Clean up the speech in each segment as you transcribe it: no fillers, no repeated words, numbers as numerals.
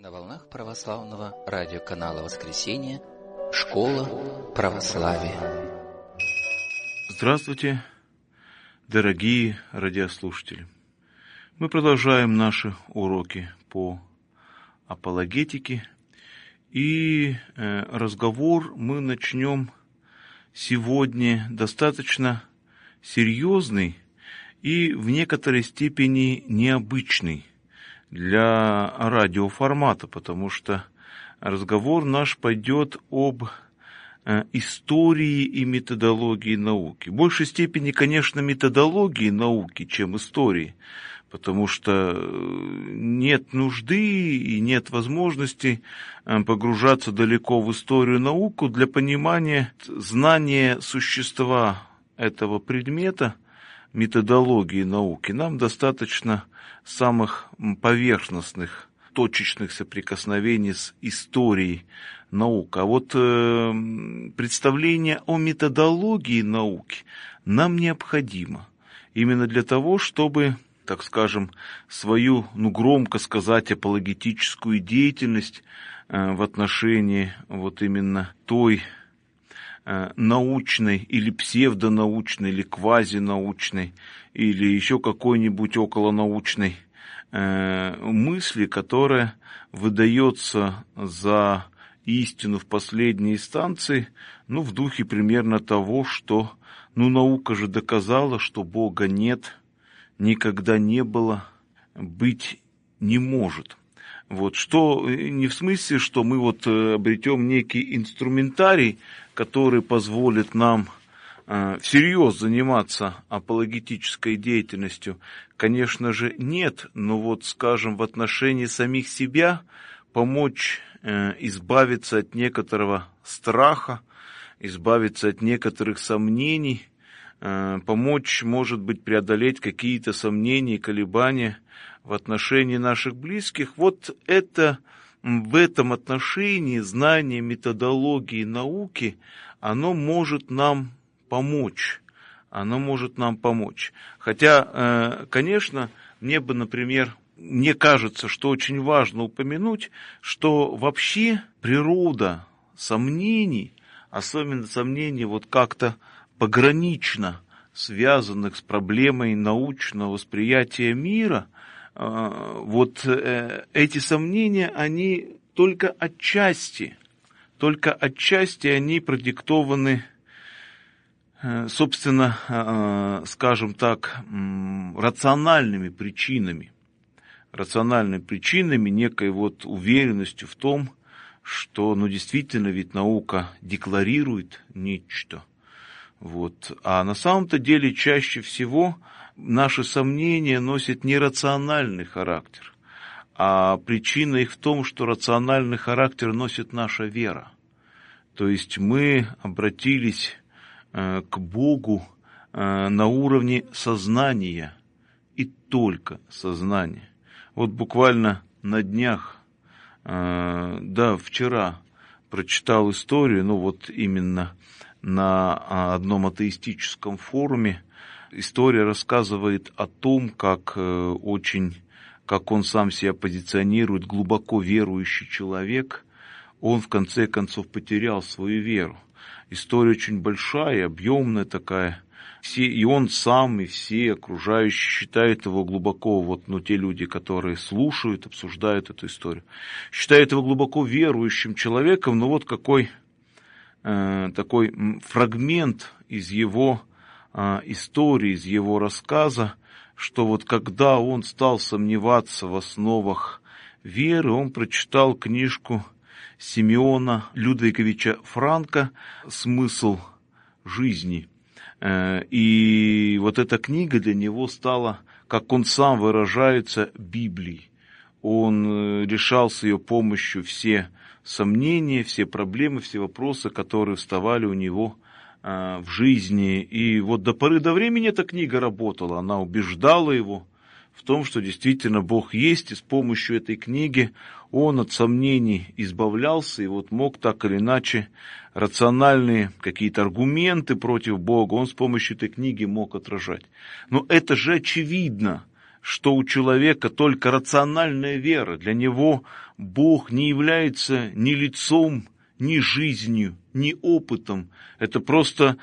На волнах православного радиоканала «Воскресенье» Школа православия. Здравствуйте, дорогие радиослушатели! Мы продолжаем наши уроки по апологетике, и разговор мы начнем сегодня достаточно серьезный и в некоторой степени необычный для радиоформата, потому что разговор наш пойдет об истории и методологии науки. В большей степени, конечно, методологии науки, чем истории, потому что нет нужды и нет возможности погружаться далеко в историю науку для понимания знания существа этого предмета, методологии науки. Нам достаточно самых поверхностных, точечных соприкосновений с историей наук. А вот представление о методологии науки нам необходимо именно для того, чтобы, так скажем, свою, громко сказать, апологетическую деятельность в отношении вот именно той научной или псевдонаучной, или квазинаучной, или еще какой-нибудь околонаучной мысли, которая выдается за истину в последней инстанции, в духе примерно того, что, наука же доказала, что Бога нет, никогда не было, быть не может. Вот, что не в смысле, что мы обретем некий инструментарий, который позволит нам всерьез заниматься апологетической деятельностью, конечно же, нет, но скажем, в отношении самих себя помочь избавиться от некоторого страха, избавиться от некоторых сомнений, помочь, может быть, преодолеть какие-то сомнения и колебания в отношении наших близких. Это в этом отношении знание методологии науки, оно может нам помочь. Хотя, конечно, мне кажется, что очень важно упомянуть, что вообще природа сомнений, особенно сомнений как-то погранично связанных с проблемой научного восприятия мира, эти сомнения, они только отчасти они продиктованы, собственно, скажем так, рациональными причинами, некой уверенностью в том, что, действительно, ведь наука декларирует нечто. А на самом-то деле чаще всего наши сомнения носят нерациональный характер, а причина их в том, что рациональный характер носит наша вера. То есть мы обратились к Богу на уровне сознания и только сознания. Буквально на днях, вчера прочитал историю, именно на одном атеистическом форуме. История рассказывает о том, как он сам себя позиционирует, глубоко верующий человек, он в конце концов потерял свою веру. История очень большая, объемная такая. И он сам, и все окружающие считают его глубоко, те люди, которые слушают, обсуждают эту историю, считают его глубоко верующим человеком, но какой такой фрагмент из его истории, из его рассказа, что когда он стал сомневаться в основах веры, он прочитал книжку Симеона Людвиговича Франка «Смысл жизни». И эта книга для него стала, как он сам выражается, Библией. Он решал с ее помощью все сомнения, все проблемы, все вопросы, которые вставали у него в жизни. И до поры до времени эта книга работала, она убеждала его в том, что действительно Бог есть, и с помощью этой книги он от сомнений избавлялся и мог так или иначе рациональные какие-то аргументы против Бога он с помощью этой книги мог отражать. Но это же очевидно, что у человека только рациональная вера. Для него Бог не является ни лицом, ни жизнью, ни опытом. Это просто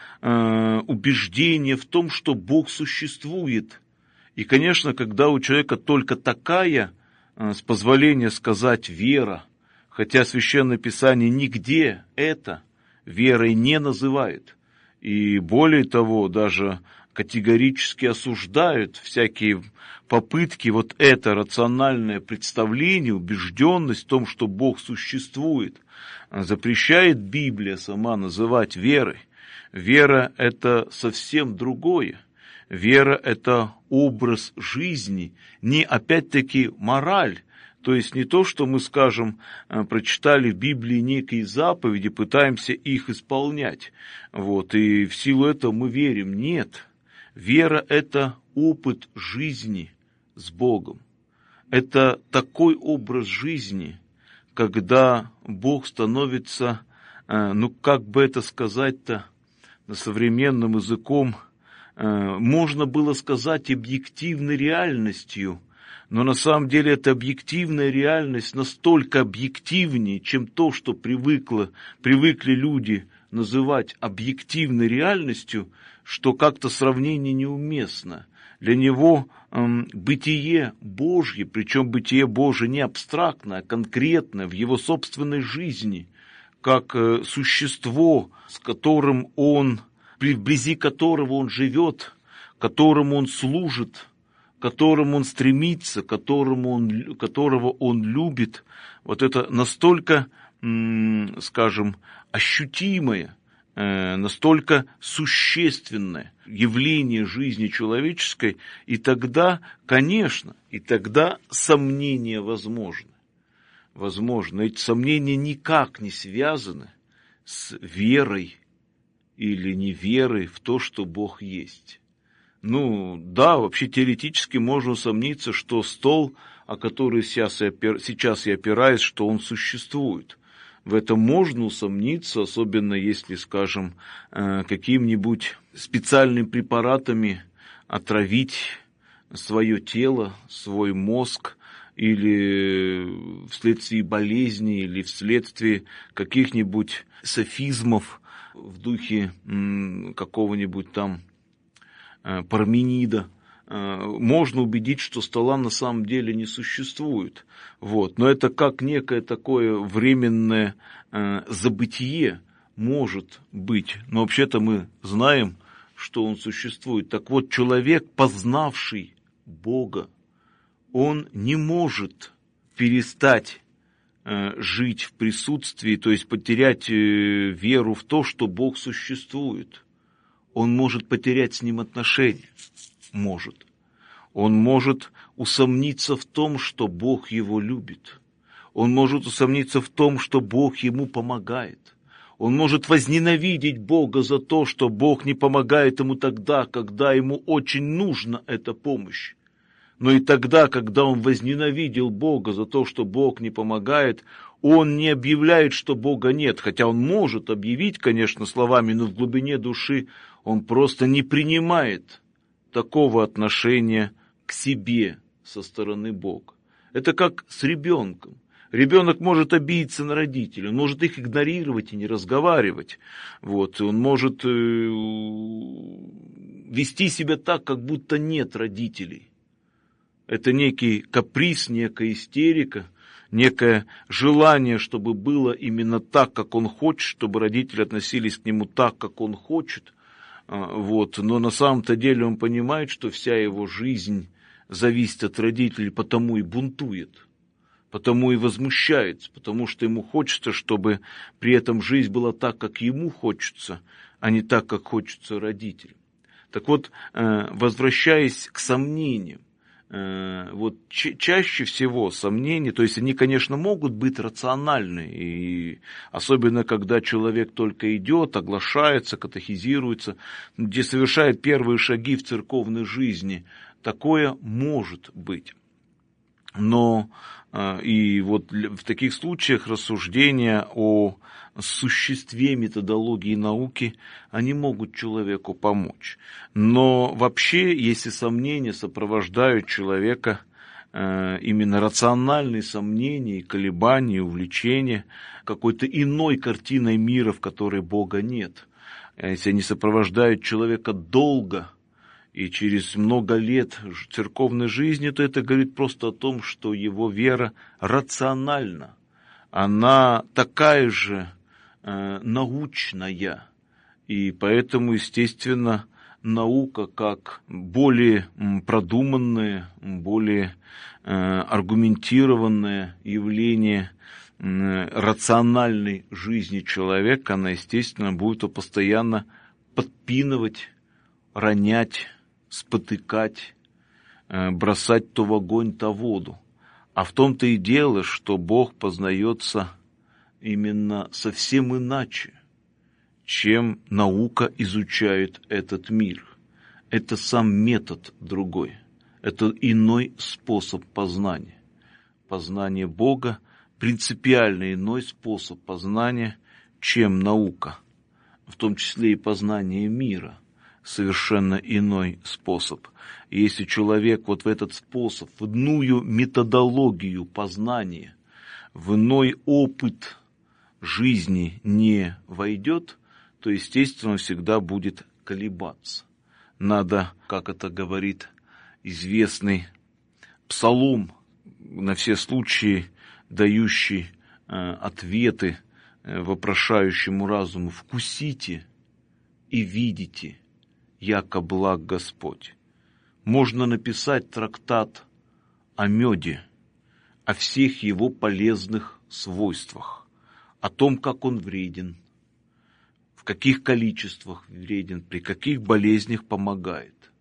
убеждение в том, что Бог существует. И, конечно, когда у человека только такая, с позволения сказать, вера, хотя Священное Писание нигде это верой не называет, и более того, даже категорически осуждают всякие попытки вот это рациональное представление, убежденность в том, что Бог существует, запрещает Библия сама называть верой. Вера – это совсем другое. Вера – это образ жизни, не опять-таки мораль. То есть не то, что мы, скажем, прочитали в Библии некие заповеди, пытаемся их исполнять, вот, и в силу этого мы верим. Нет, вера – это опыт жизни с Богом. Это такой образ жизни, когда Бог становится, как бы это сказать-то, современным языком, можно было сказать объективной реальностью, но на самом деле эта объективная реальность настолько объективнее, чем то, что привыкли люди называть объективной реальностью, что как-то сравнение неуместно. Для него бытие Божье, причем бытие Божье не абстрактное, а конкретное в его собственной жизни, как существо, с которым он, вблизи которого он живет, которому он служит, к которому он стремится, которого он любит, вот это настолько, скажем, ощутимое, настолько существенное явление жизни человеческой, и тогда, конечно, сомнения возможны. Возможно, эти сомнения никак не связаны с верой или неверой в то, что Бог есть. Да, вообще теоретически можно усомниться, что стол, о который сейчас я опираюсь, что он существует. В этом можно усомниться, особенно если, скажем, какими-нибудь специальными препаратами отравить свое тело, свой мозг, или вследствие болезни, или вследствие каких-нибудь софизмов в духе какого-нибудь там Парменида, можно убедить, что стола на самом деле не существует. Вот. Но это как некое такое временное забытие может быть. Но вообще-то мы знаем, что он существует. Так вот, человек, познавший Бога, он не может перестать жить в присутствии, то есть потерять веру в то, что Бог существует. Он может потерять с ним отношения. Может. Он может усомниться в том, что Бог его любит. Он может усомниться в том, что Бог ему помогает. Он может возненавидеть Бога за то, что Бог не помогает ему тогда, когда ему очень нужна эта помощь. Но и тогда, когда он возненавидел Бога за то, что Бог не помогает, он не объявляет, что Бога нет. Хотя он может объявить, конечно, словами, но в глубине души он просто не принимает такого отношения к себе со стороны Бога. Это как с ребенком. Ребенок может обидеться на родителей, он может их игнорировать и не разговаривать. Вот. Он может вести себя так, как будто нет родителей. Это некий каприз, некая истерика, некое желание, чтобы было именно так, как он хочет, чтобы родители относились к нему так, как он хочет. Вот. Но на самом-то деле он понимает, что вся его жизнь зависит от родителей, потому и бунтует, потому и возмущается, потому что ему хочется, чтобы при этом жизнь была так, как ему хочется, а не так, как хочется родителям. Так вот, возвращаясь к сомнениям, вот чаще всего сомнения, то есть они, конечно, могут быть рациональны, и особенно когда человек только идет, оглашается, катехизируется, где совершает первые шаги в церковной жизни, такое может быть. Но И вот в таких случаях рассуждения о существе методологии науки, они могут человеку помочь. Но вообще, если сомнения сопровождают человека, именно рациональные сомнения, колебания, увлечения какой-то иной картиной мира, в которой Бога нет, если они сопровождают человека долго и через много лет церковной жизни, то это говорит просто о том, что его вера рациональна. Она такая же научная. И поэтому, естественно, наука как более продуманное, более аргументированное явление рациональной жизни человека, она, естественно, будет его постоянно подпинывать, ронять, спотыкать, бросать то в огонь, то в воду. А в том-то и дело, что Бог познается именно совсем иначе, чем наука изучает этот мир. Это сам метод другой, это иной способ познания. Познание Бога принципиально иной способ познания, чем наука, в том числе и познание мира. Совершенно иной способ. И если человек вот в этот способ, в иную методологию познания, в иной опыт жизни не войдет, то, естественно, он всегда будет колебаться. Надо, как это говорит известный псалом, на все случаи дающий ответы вопрошающему разуму: «Вкусите и видите, яко благ Господь». Можно написать трактат о меде, о всех его полезных свойствах, о том, как он вреден, в каких количествах вреден, при каких болезнях помогает.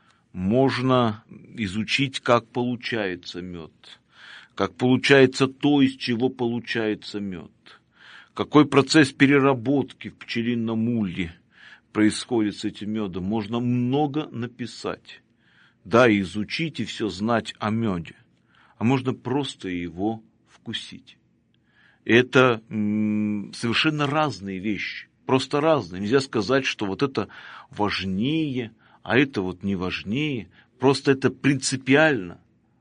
Можно изучить, как получается мед, как получается то, из чего получается мед, какой процесс переработки в пчелином улье происходит с этим медом. Можно много написать, да, изучить и все знать о меде, а можно просто его вкусить. Это совершенно разные вещи, просто разные. Нельзя сказать, что вот это важнее, а это вот не важнее. Просто это принципиально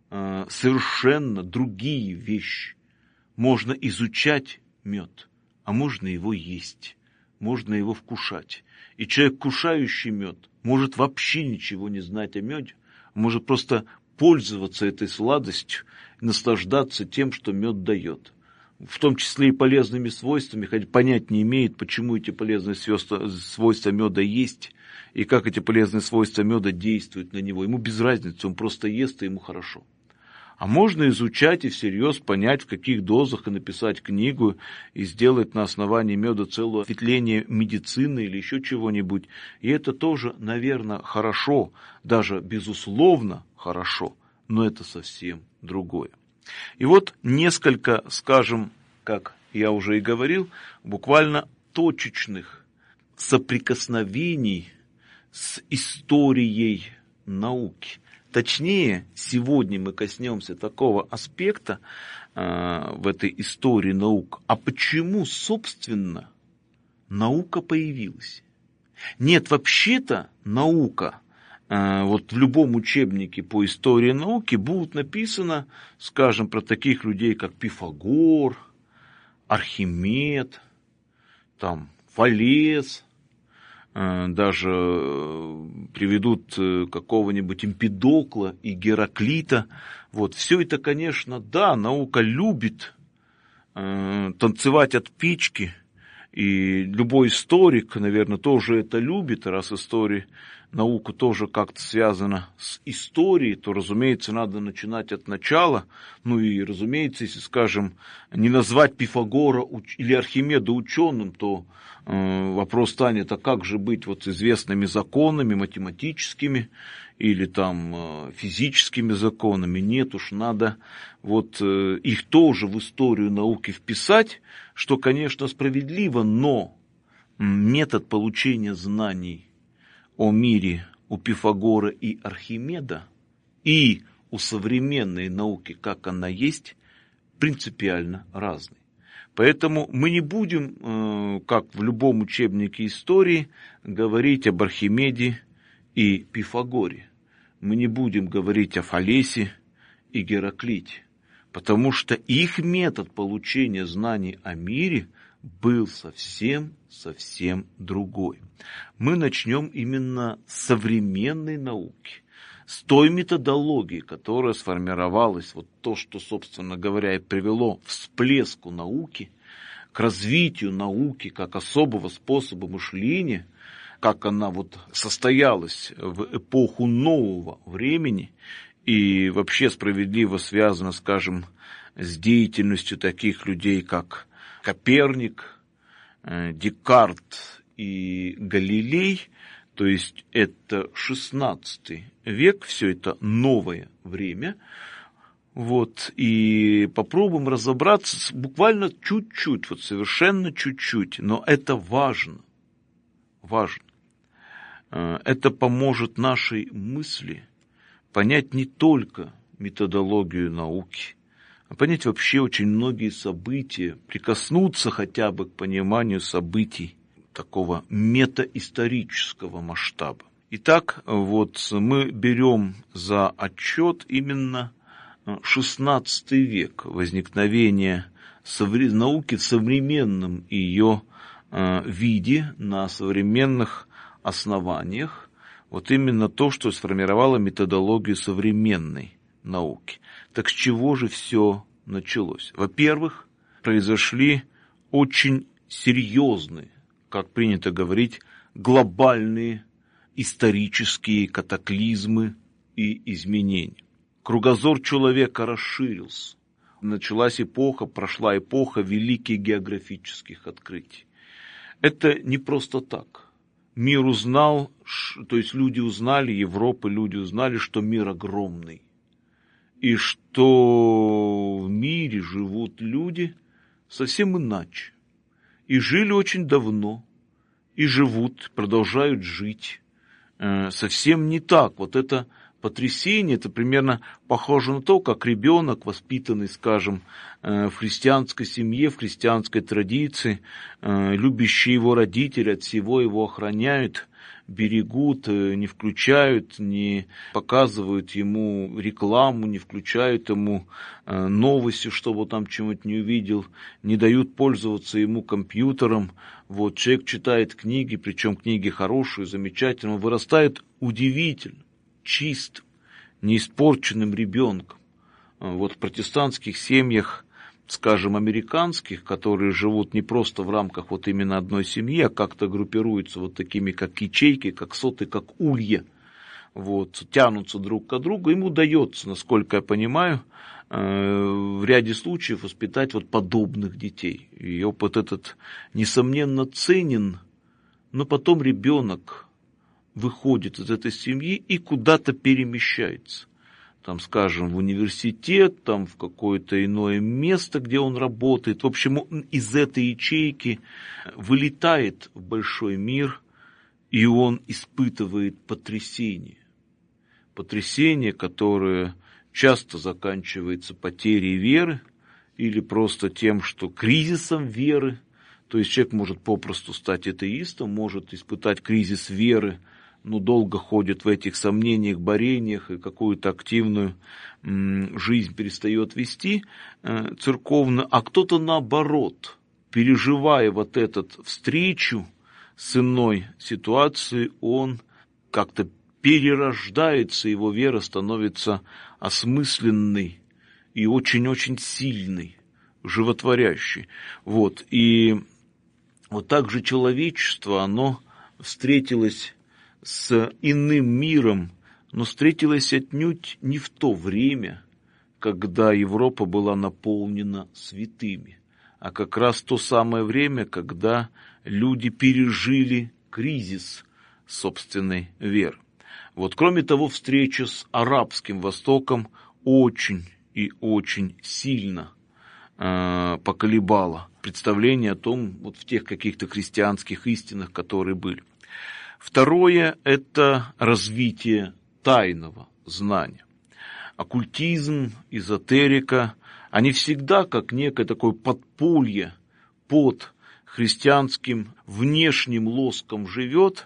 совершенно другие вещи. Можно изучать мед, а можно его есть, можно его вкушать. И человек, кушающий мед, может вообще ничего не знать о меде, может просто пользоваться этой сладостью, наслаждаться тем, что мед дает. В том числе и полезными свойствами, хотя понять не имеет, почему эти полезные свойства меда есть, и как эти полезные свойства меда действуют на него. Ему без разницы, он просто ест, и ему хорошо. А можно изучать и всерьез понять, в каких дозах, и написать книгу, и сделать на основании меда целое ответвление медицины или еще чего-нибудь. И это тоже, наверное, хорошо, даже безусловно хорошо, но это совсем другое. И вот несколько, скажем, как я уже и говорил, буквально точечных соприкосновений с историей науки. Точнее, сегодня мы коснемся такого аспекта в этой истории наук. А почему, собственно, наука появилась? Нет, вообще-то наука, вот в любом учебнике по истории науки будет написано, скажем, про таких людей, как Пифагор, Архимед, там, Фалес, даже приведут какого-нибудь Эмпидокла и Гераклита. Вот, все это, конечно, да, наука любит танцевать от печки, и любой историк, наверное, тоже это любит, раз история, наука тоже как-то связана с историей, то, разумеется, надо начинать от начала. Ну и, разумеется, если, скажем, не назвать Пифагора или Архимеда ученым, то вопрос станет, а как же быть вот с известными законами математическими или там физическими законами? Нет уж, надо вот их тоже в историю науки вписать, что, конечно, справедливо, но метод получения знаний о мире у Пифагора и Архимеда и у современной науки, как она есть, принципиально разный. Поэтому мы не будем, как в любом учебнике истории, говорить об Архимеде и Пифагоре. Мы не будем говорить о Фалесе и Гераклите, потому что их метод получения знаний о мире был совсем другой. Мы начнем именно с современной науки, с той методологии, которая сформировалась, вот то, что, собственно говоря, и привело к всплеску науки, к развитию науки как особого способа мышления, как она вот состоялась в эпоху нового времени и вообще справедливо связана, скажем, с деятельностью таких людей, как Коперник, Декарт и Галилей. То есть это XVI век, все это новое время. Вот, и попробуем разобраться буквально чуть-чуть, вот совершенно чуть-чуть, но это важно. Важно. Это поможет нашей мысли понять не только методологию науки, а понять вообще очень многие события, прикоснуться хотя бы к пониманию событий такого метаисторического масштаба. Итак, вот мы берем за отчет именно XVI век, возникновение науки в современном ее виде, на современных основаниях, вот именно то, что сформировало методологию современной науки. Так с чего же все началось? Во-первых, произошли очень серьезные, как принято говорить, глобальные исторические катаклизмы и изменения. Кругозор человека расширился. Началась эпоха, прошла эпоха великих географических открытий. Это не просто так. Мир узнал, то есть люди узнали, Европа, люди узнали, что мир огромный. И что в мире живут люди совсем иначе. И жили очень давно, и живут, продолжают жить. Совсем не так. Вот это потрясение, это примерно похоже на то, как ребенок, воспитанный, скажем, в христианской семье, в христианской традиции, любящие его родители от всего его охраняют, берегут, не включают, не показывают ему рекламу, не включают ему новости, чтобы он там чего-нибудь не увидел, не дают пользоваться ему компьютером. Вот человек читает книги, причем книги хорошие, замечательные, он вырастает удивительно, чистым, неиспорченным ребенком. Вот в протестантских семьях, скажем, американских, которые живут не просто в рамках вот именно одной семьи, а как-то группируются вот такими, как ячейки, как соты, как улья, вот, тянутся друг к другу, им удается, насколько я понимаю, в ряде случаев воспитать вот подобных детей. И опыт этот, несомненно, ценен, но потом ребенок выходит из этой семьи и куда-то перемещается. Там, скажем, в университет, там в какое-то иное место, где он работает. В общем, он из этой ячейки вылетает в большой мир, и он испытывает потрясение. Потрясение, которое часто заканчивается потерей веры или просто тем, что кризисом веры. То есть человек может попросту стать атеистом, может испытать кризис веры, но долго ходит в этих сомнениях, борениях и какую-то активную жизнь перестает вести церковную, а кто-то наоборот, переживая вот эту встречу с иной ситуацией, он как-то перерождается, его вера становится осмысленной и очень-очень сильной, животворящей. Вот. И вот так же человечество, оно встретилось с иным миром, но встретилась отнюдь не в то время, когда Европа была наполнена святыми, а как раз то самое время, когда люди пережили кризис собственной веры. Вот, кроме того, встреча с арабским Востоком очень и очень сильно поколебала представление о том, вот в тех каких-то христианских истинах, которые были. Второе – это развитие тайного знания. Оккультизм, эзотерика, они всегда как некое такое подполье под христианским внешним лоском живет,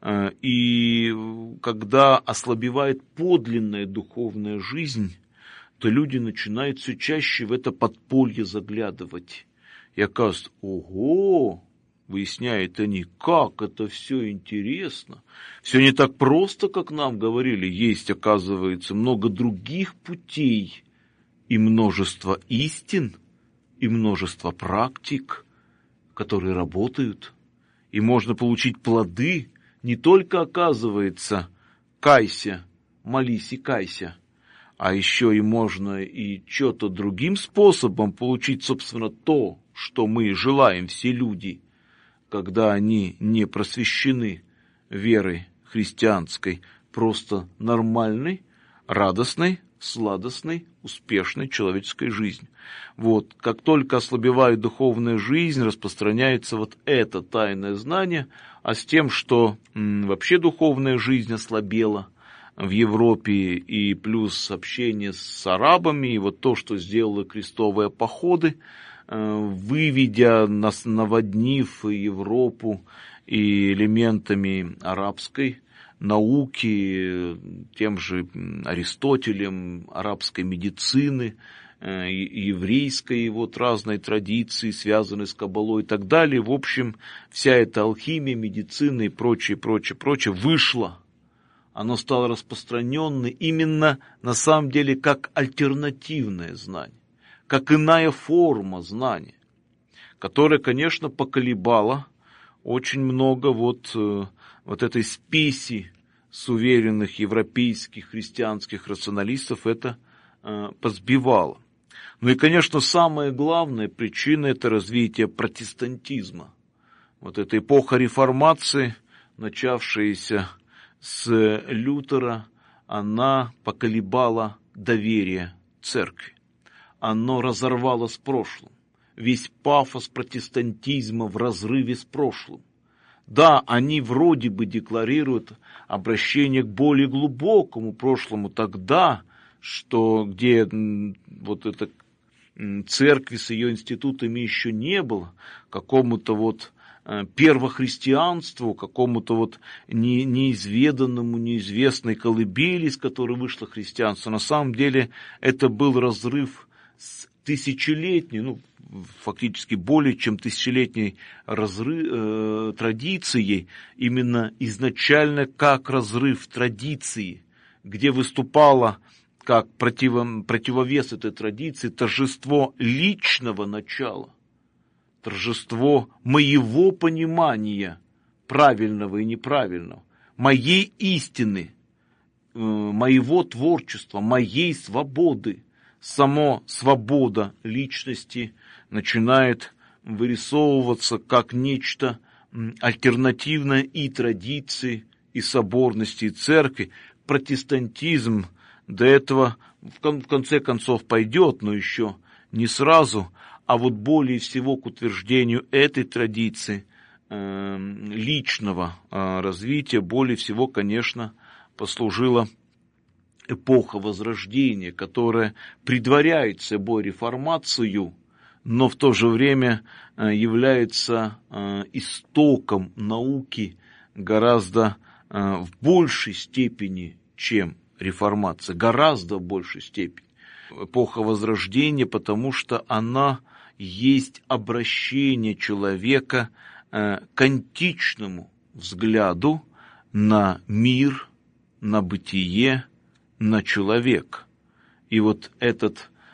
и когда ослабевает подлинная духовная жизнь, то люди начинают все чаще в это подполье заглядывать. И оказывается, ого, выясняют они, как это все интересно. Все не так просто, как нам говорили. Есть, оказывается, много других путей и множество истин, и множество практик, которые работают. И можно получить плоды. Не только, оказывается, кайся, молись и кайся, а еще и можно и что-то другим способом получить, собственно, то, что мы желаем все люди, когда они не просвещены верой христианской, просто нормальной, радостной, сладостной, успешной человеческой жизнью. Вот, как только ослабевает духовная жизнь, распространяется вот это тайное знание, а с тем, что вообще духовная жизнь ослабела в Европе, и плюс общение с арабами, и вот то, что сделали крестовые походы, выведя, наводнив Европу и элементами арабской науки, тем же Аристотелем, арабской медицины, еврейской вот разной традиции, связанной с каббалой и так далее. В общем, вся эта алхимия, медицина и прочее, вышло. Оно стало распространенным именно на самом деле как альтернативное знание, как иная форма знания, которая, конечно, поколебала очень много вот этой спеси суверенных европейских христианских рационалистов, это позбивало. Ну и, конечно, самая главная причина – это развитие протестантизма. Вот эта эпоха реформации, начавшаяся с Лютера, она поколебала доверие церкви. Оно разорвало с прошлым. Весь пафос протестантизма в разрыве с прошлым. Да, они вроде бы декларируют обращение к более глубокому прошлому тогда, что где вот эта церкви с ее институтами еще не было, какому-то вот первохристианству, какому-то вот неизведанному, неизвестной колыбели, из которой вышло христианство. На самом деле это был разрыв с тысячелетней, фактически более чем тысячелетней традицией, именно изначально как разрыв традиции, где выступало как противовес этой традиции торжество личного начала, торжество моего понимания правильного и неправильного, моей истины, моего творчества, моей свободы. Сама свобода личности начинает вырисовываться как нечто альтернативное и традиции, и соборности, и церкви. Протестантизм до этого в конце концов пойдет, но еще не сразу, а вот более всего к утверждению этой традиции личного развития более всего, конечно, послужила эпоха Возрождения, которая предваряет собой реформацию, но в то же время является истоком науки гораздо в большей степени, чем реформация, гораздо в большей степени. Эпоха Возрождения, потому что она есть обращение человека к античному взгляду на мир, на бытие, на человека. И вот это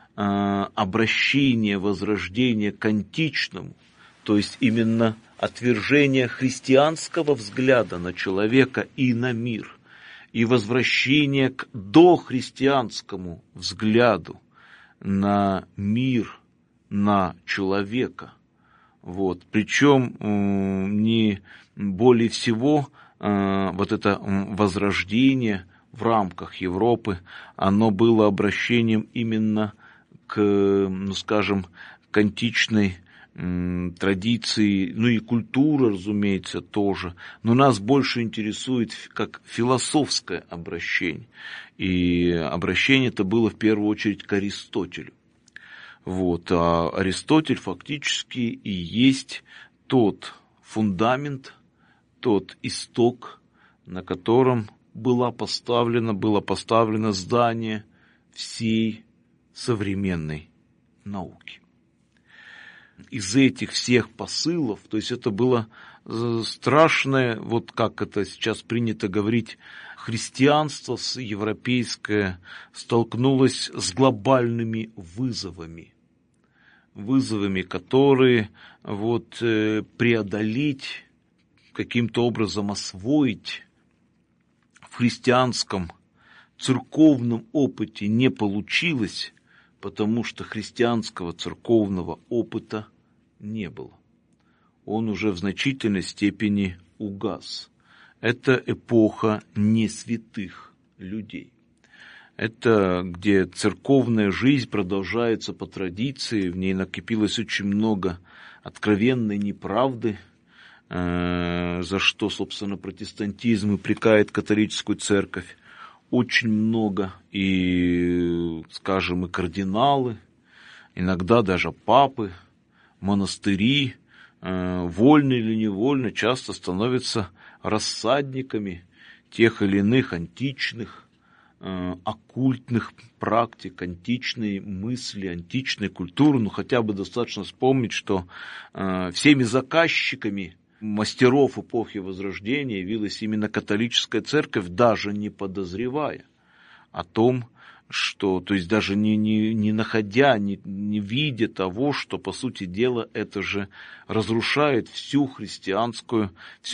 обращение, возрождение к античному, то есть именно отвержение христианского взгляда на человека и на мир, и возвращение к дохристианскому взгляду на мир, на человека. Вот. Причем не более всего вот это возрождение в рамках Европы, оно было обращением именно к, к античной традиции, и культура, разумеется, тоже. Но нас больше интересует как философское обращение. И обращение это было в первую очередь к Аристотелю. Вот, а Аристотель фактически и есть тот фундамент, тот исток, на котором было поставлено здание всей современной науки. Из этих всех посылов, то есть это было страшное, вот как это сейчас принято говорить, христианство европейское столкнулось с глобальными вызовами, которые вот преодолеть, каким-то образом освоить в христианском церковном опыте не получилось, потому что христианского церковного опыта не было. Он уже в значительной степени угас. Это эпоха несвятых людей. Это где церковная жизнь продолжается по традиции, в ней накопилось очень много откровенной неправды, за что, собственно, протестантизм упрекает католическую церковь. Очень много и, скажем, и кардиналы, иногда даже папы, монастыри, вольно или невольно, часто становятся рассадниками тех или иных античных, оккультных практик, античной мысли, античной культуры. Ну, хотя бы достаточно вспомнить, что всеми заказчиками мастеров эпохи Возрождения явилась именно католическая церковь, даже не подозревая о том, что, то есть даже не находя, не видя того, что, по сути дела, это же разрушает все христианское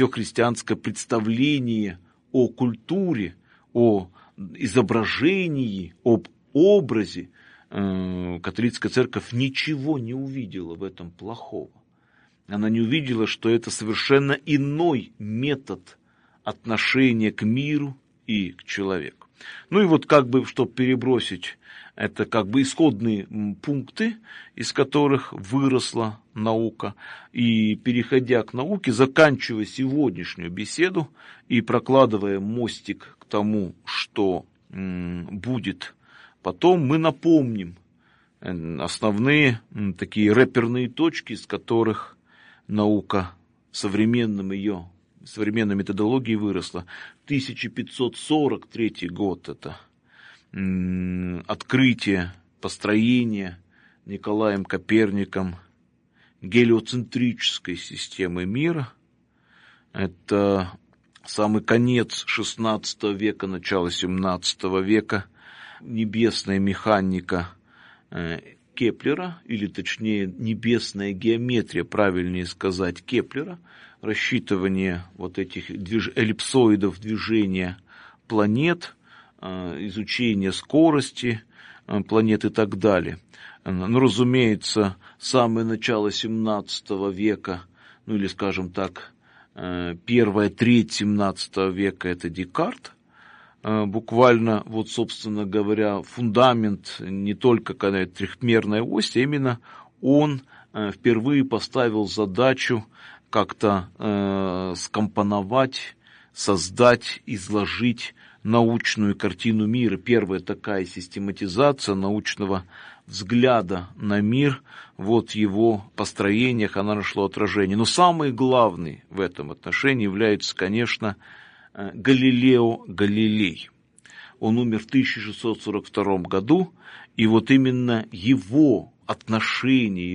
представление о культуре, о изображении, об образе. Католическая церковь ничего не увидела в этом плохого. Она не увидела, что это совершенно иной метод отношения к миру и к человеку. Ну и вот как бы, чтобы перебросить, это как бы исходные пункты, из которых выросла наука. И переходя к науке, заканчивая сегодняшнюю беседу и прокладывая мостик к тому, что будет потом, мы напомним основные такие рэперные точки, из которых наука современной методологии выросла. 1543 год – это открытие, построение Николаем Коперником гелиоцентрической системы мира. Это самый конец XVI века, начало XVII века, небесная механика Кеплера, или точнее небесная геометрия, правильнее сказать, Кеплера, рассчитывание вот этих эллипсоидов движения планет, изучение скорости планет и так далее. Ну, разумеется, самое начало XVII века, ну или, скажем так, первая треть XVII века – это Декарт. Буквально, вот, собственно говоря, фундамент не только когда трехмерная ось, а именно он впервые поставил задачу как-то скомпоновать, создать, изложить научную картину мира. Первая такая систематизация научного взгляда на мир, вот в его построениях она нашло отражение. Но самый главный в этом отношении является, конечно, Галилео Галилей. Он умер в 1642 году, и вот именно его отношение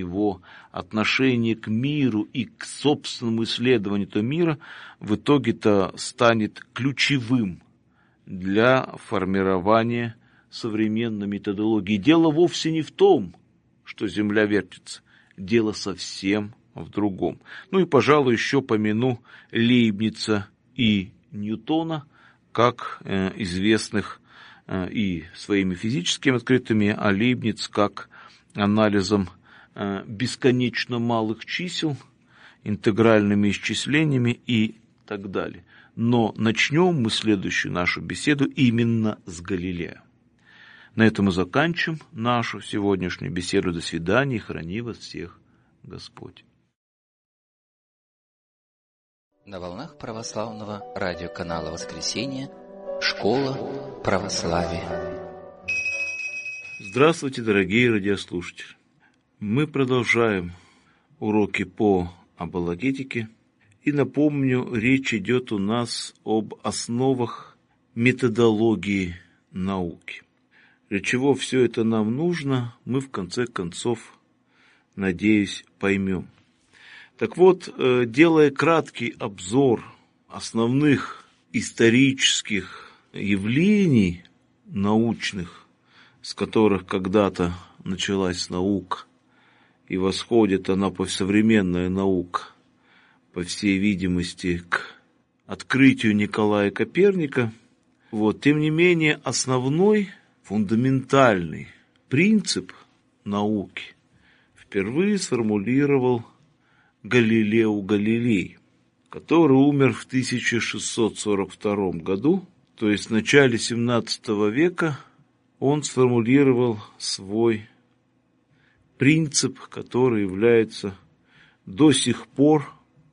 к миру и к собственному исследованию этого мира в итоге-то станет ключевым для формирования современной методологии. Дело вовсе не в том, что Земля вертится, дело совсем в другом. Ну и, пожалуй, еще помяну Лейбница и Ньютона, как известных и своими физическими открытиями, а Лейбниц как анализом бесконечно малых чисел, интегральными исчислениями и так далее. Но начнем мы следующую нашу беседу именно с Галилея. На этом мы заканчиваем нашу сегодняшнюю беседу. До свидания, и храни вас всех Господь. На волнах православного радиоканала «Воскресенье» «Школа православия». Здравствуйте, дорогие радиослушатели. Мы продолжаем уроки по апологетике. И напомню, речь идет у нас об основах методологии науки. Для чего все это нам нужно, мы в конце концов, надеюсь, поймем. Так вот, делая краткий обзор основных исторических явлений научных, с которых когда-то началась наука, и восходит она современная наука, по всей видимости, к открытию Николая Коперника. Тем не менее, основной, фундаментальный принцип науки впервые сформулировал Галилео Галилей, который умер в 1642 году, то есть в начале XVII века. Он сформулировал свой принцип, который является до сих пор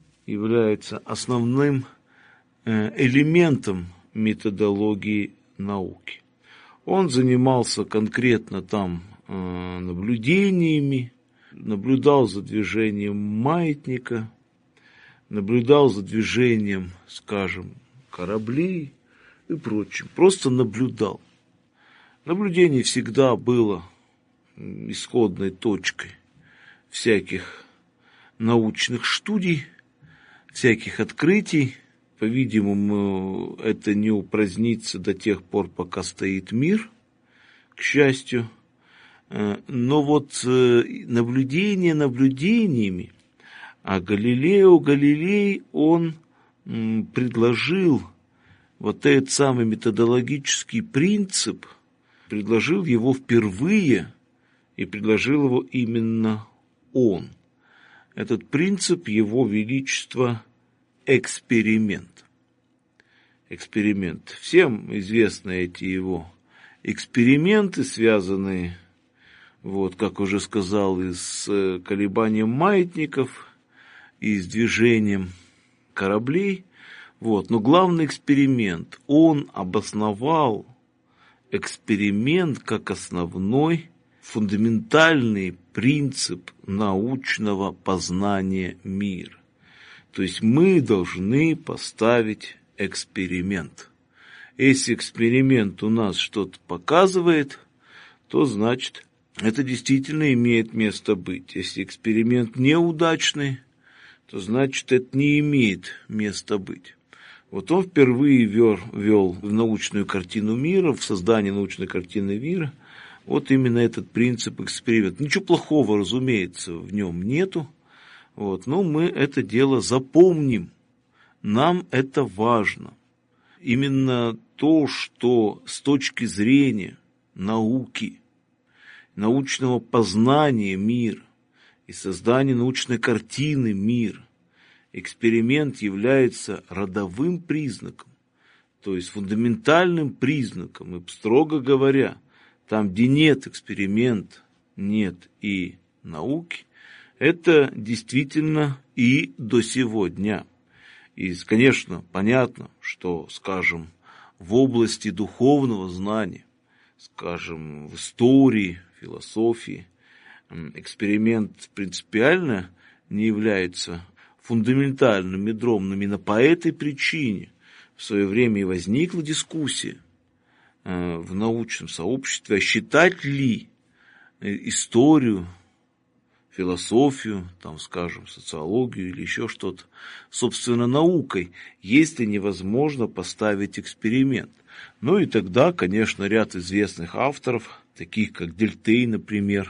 основным элементом методологии науки. Он занимался конкретно там наблюдениями, наблюдал за движением маятника, наблюдал за движением, скажем, кораблей и прочим. Просто наблюдал. Наблюдение всегда было исходной точкой всяких научных студий, всяких открытий. По-видимому, это не упразднится до тех пор, пока стоит мир, к счастью. Но наблюдение наблюдениями, а Галилео Галилей, он предложил этот самый методологический принцип, предложил его впервые, и предложил его именно он. Этот принцип его величества эксперимент. Эксперимент. Всем известны эти его эксперименты, связанные, как уже сказал, и с колебанием маятников, и с движением кораблей. Но главный эксперимент, он обосновал эксперимент как основной фундаментальный принцип научного познания мира. То есть мы должны поставить эксперимент. Если эксперимент у нас что-то показывает, то значит это действительно имеет место быть. Если эксперимент неудачный, то значит это не имеет места быть. Он впервые ввел в научную картину мира, в создание научной картины мира, именно этот принцип эксперимента. Ничего плохого, разумеется, в нем нету, но мы это дело запомним. Нам это важно. Именно то, что с точки зрения науки, научного познания мира и создания научной картины мира, эксперимент является родовым признаком, то есть фундаментальным признаком. И, строго говоря, там, где нет эксперимента, нет и науки, это действительно и до сего дня. И, конечно, понятно, что, скажем, в области духовного знания, скажем, в истории, философии, эксперимент принципиально не является фундаментальным ядром. Именно по этой причине в свое время и возникла дискуссия в научном сообществе, а считать ли историю, философию, скажем, социологию или еще что-то, собственно, наукой, если невозможно поставить эксперимент. И тогда, конечно, ряд известных авторов, таких как Дельтей, например,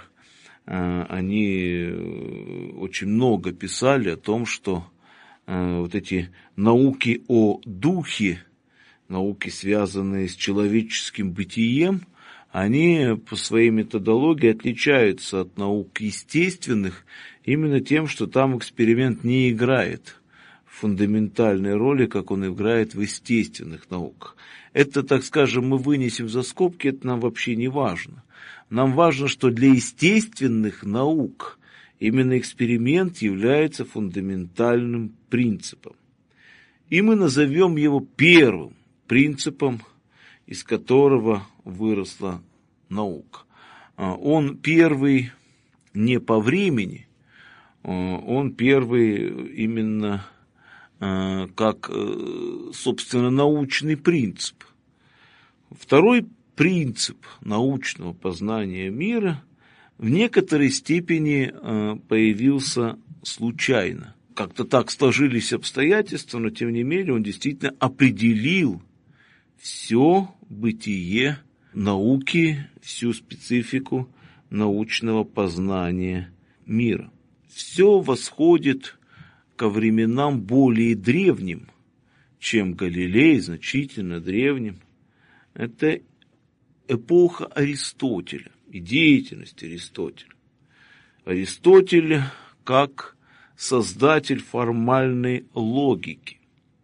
они очень много писали о том, что эти науки о духе, науки, связанные с человеческим бытием, они по своей методологии отличаются от наук естественных именно тем, что там эксперимент не играет фундаментальной роли, как он играет в естественных науках. Это, так скажем, мы вынесем за скобки, это нам вообще не важно. Нам важно, что для естественных наук именно эксперимент является фундаментальным принципом. И мы назовем его первым принципом, из которого выросла наука. Он первый не по времени, он первый именно как, собственно, научный принцип. Второй принцип научного познания мира в некоторой степени появился случайно. Как-то так сложились обстоятельства, но тем не менее он действительно определил все бытие науки, всю специфику научного познания мира. Все восходит ко временам более древним, чем Галилей, значительно древним. Это эпоха Аристотеля и деятельность Аристотеля. Аристотель как создатель формальной логики.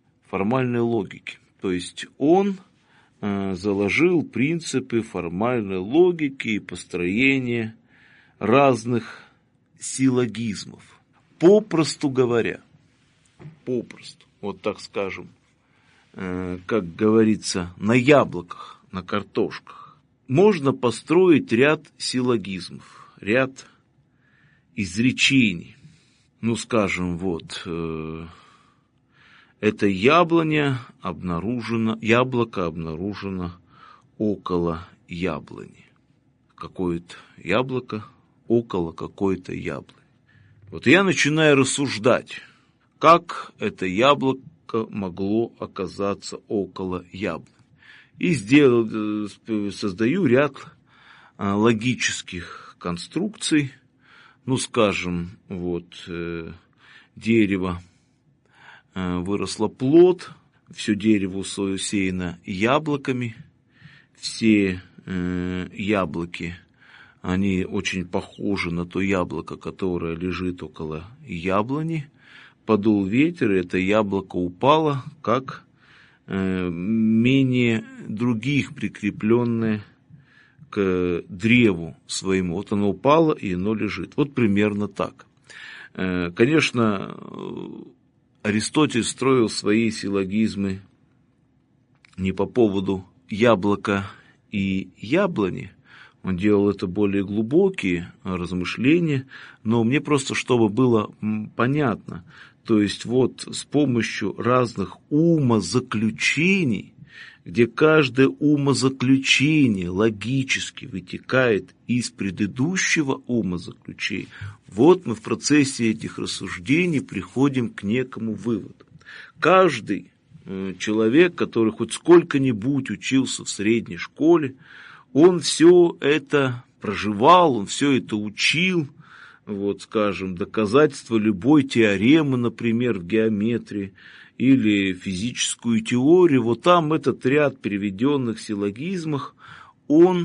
То есть он заложил принципы формальной логики и построения разных силлогизмов. Попросту говоря, вот так скажем, как говорится, на яблоках, на картошках, можно построить ряд силлогизмов, ряд изречений. Ну, скажем, вот, это яблоко обнаружено около яблони. Какое-то яблоко около какой-то яблони. Вот я начинаю рассуждать, как это яблоко могло оказаться около яблони. И создаю ряд логических конструкций. Ну, скажем, вот дерево, выросло плод, все дерево усеяно яблоками, все яблоки, они очень похожи на то яблоко, которое лежит около яблони. Подул ветер, и это яблоко упало, как менее других прикрепленное к древу своему. Вот оно упало, и оно лежит. Вот примерно так. Конечно, Аристотель строил свои силлогизмы не по поводу яблока и яблони. Он делал это более глубокие размышления, но мне просто, чтобы было понятно, то есть вот с помощью разных умозаключений, где каждое умозаключение логически вытекает из предыдущего умозаключения, вот мы в процессе этих рассуждений приходим к некому выводу. Каждый человек, который хоть сколько-нибудь учился в средней школе, он все это проживал, он все это учил. Вот, скажем, доказательства любой теоремы, например, в геометрии, или физическую теорию, вот там этот ряд переведенных силлогизмов, он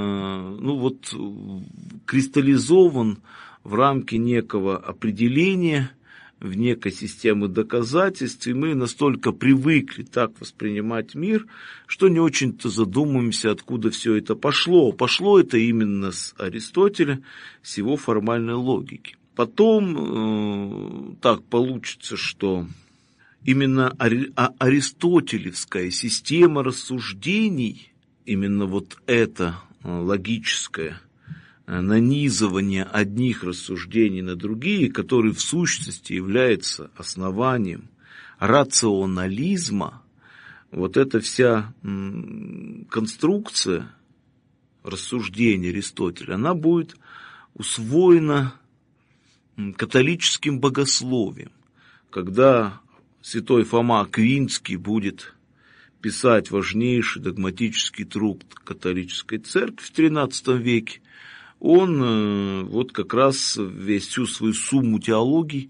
кристаллизован в рамки некого определения, в некой системы доказательств, и мы настолько привыкли так воспринимать мир, что не очень-то задумываемся, откуда все это пошло. Пошло это именно с Аристотеля, с его формальной логики. Потом так получится, что именно аристотелевская система рассуждений, именно вот это логическое нанизывание одних рассуждений на другие, которые в сущности является основанием рационализма, вот эта вся конструкция рассуждений Аристотеля, она будет усвоена католическим богословием, когда святой Фома Аквинский будет писать важнейший догматический труд католической церкви в XIII веке, он вот как раз всю свою сумму теологии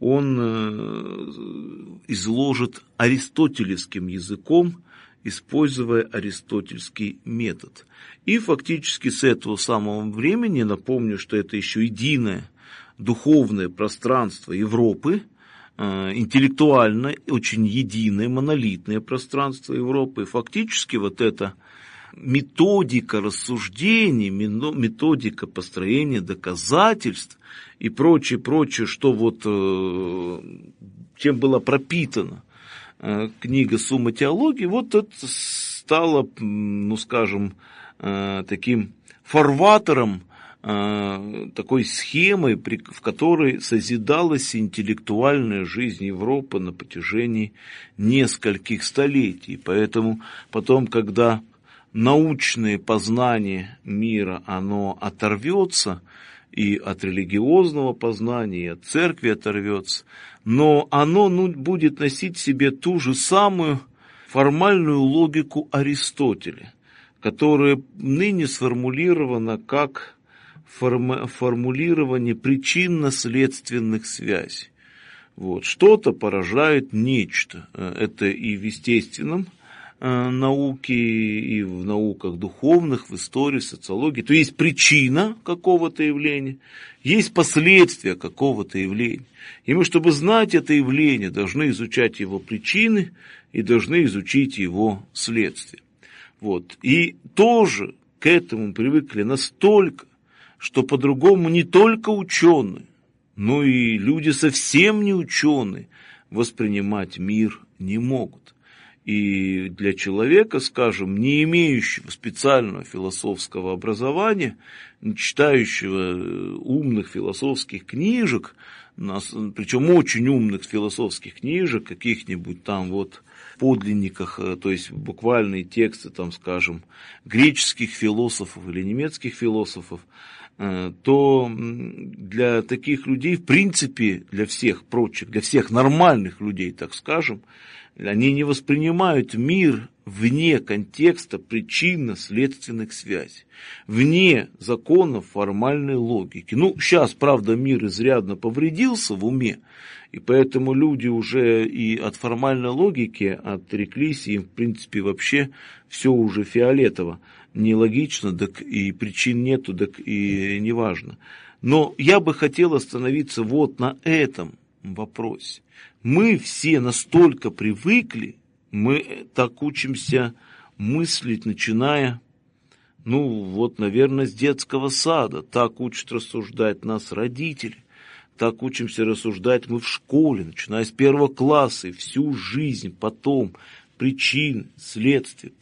он изложит аристотелевским языком, используя аристотельский метод. И фактически с этого самого времени, напомню, что это еще единое духовное пространство Европы, интеллектуально очень единое, монолитное пространство Европы. И фактически вот эта методика рассуждений, методика построения доказательств и прочее, что вот чем была пропитана книга «Сумма теологии», вот это стало, таким фарватером такой схемой, в которой созидалась интеллектуальная жизнь Европы на протяжении нескольких столетий. Поэтому потом, когда научное познание мира, оно оторвется и от религиозного познания, и от церкви оторвется, но оно будет носить в себе ту же самую формальную логику Аристотеля, которая ныне сформулирована как формулирование причинно-следственных связей. Вот. Что-то порожает нечто. Это и в естественном науке, и в науках духовных, в истории, социологии. То есть причина какого-то явления, есть последствия какого-то явления. И мы, чтобы знать это явление, должны изучать его причины и должны изучить его следствия. Вот. И тоже к этому привыкли настолько, что по-другому не только ученые, но и люди совсем не ученые воспринимать мир не могут. И для человека, скажем, не имеющего специального философского образования, не читающего умных философских книжек, причем очень умных философских книжек, каких-нибудь там вот подлинниках, то есть буквальные тексты, там, скажем, греческих философов или немецких философов, то для таких людей, в принципе, для всех прочих, для всех нормальных людей, так скажем, они не воспринимают мир вне контекста причинно-следственных связей, вне законов формальной логики. Ну, сейчас, правда, мир изрядно повредился в уме, и поэтому люди уже и от формальной логики отреклись, и им, в принципе, вообще все уже фиолетово. Нелогично, так и причин нету, так и не важно. Но я бы хотел остановиться вот на этом вопросе. Мы все настолько привыкли, мы так учимся мыслить, начиная, наверное, с детского сада. Так учат рассуждать нас родители. Так учимся рассуждать мы в школе, начиная с 1 класса и всю жизнь потом. Причины, следствия.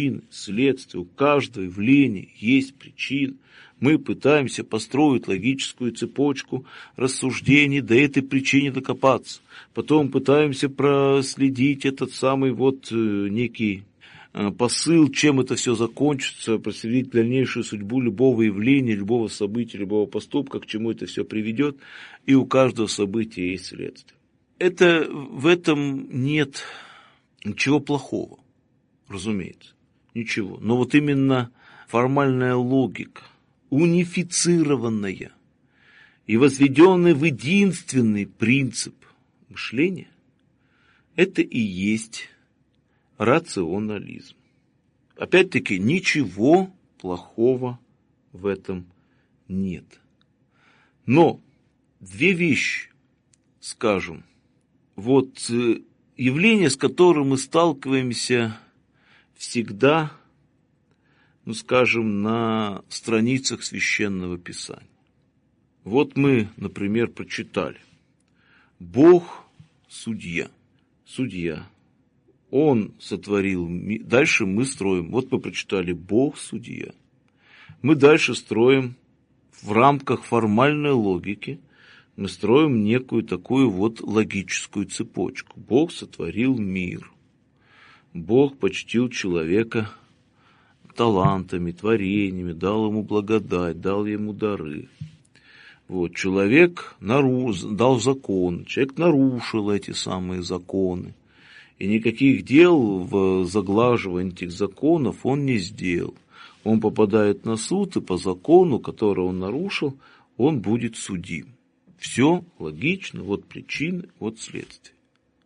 У каждого явления есть причина. Мы пытаемся построить логическую цепочку рассуждений, до этой причины докопаться. Потом пытаемся проследить этот самый некий посыл, чем это все закончится, проследить дальнейшую судьбу любого явления, любого события, любого поступка, к чему это все приведет. И у каждого события есть следствие. В этом нет ничего плохого, разумеется, ничего. Но вот именно формальная логика, унифицированная и возведенная в единственный принцип мышления, это и есть рационализм. Опять-таки, ничего плохого в этом нет. Но две вещи, скажем, явление, с которым мы сталкиваемся всегда, на страницах Священного Писания. Вот мы, например, прочитали: Бог – судья. Судья. Он сотворил мир. Дальше мы строим. Вот мы прочитали: Бог – судья. Мы дальше строим в рамках формальной логики. Мы строим некую такую логическую цепочку. Бог сотворил мир. Бог почтил человека талантами, творениями, дал ему благодать, дал ему дары. Человек дал закон, человек нарушил эти самые законы. И никаких дел в заглаживании этих законов он не сделал. Он попадает на суд, и по закону, который он нарушил, он будет судим. Все логично, причины, следствие.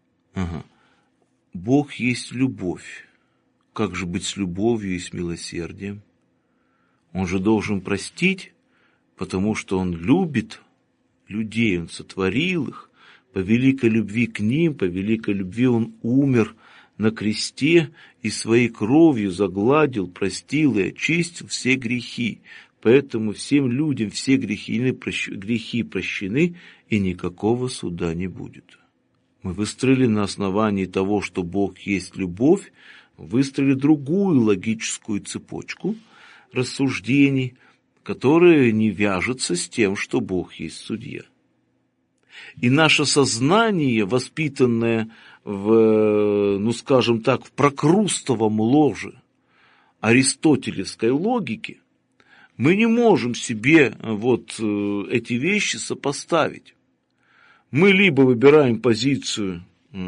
Бог есть любовь. Как же быть с любовью и с милосердием? Он же должен простить, потому что он любит людей, он сотворил их. По великой любви к ним, по великой любви он умер на кресте и своей кровью загладил, простил и очистил все грехи. Поэтому всем людям все грехи прощены, и никакого суда не будет. Мы выстроили на основании того, что Бог есть любовь, выстроили другую логическую цепочку рассуждений, которое не вяжется с тем, что Бог есть судья. И наше сознание, воспитанное в, ну скажем так, в прокрустовом ложе аристотелевской логики, мы не можем себе вот эти вещи сопоставить. Мы либо выбираем позицию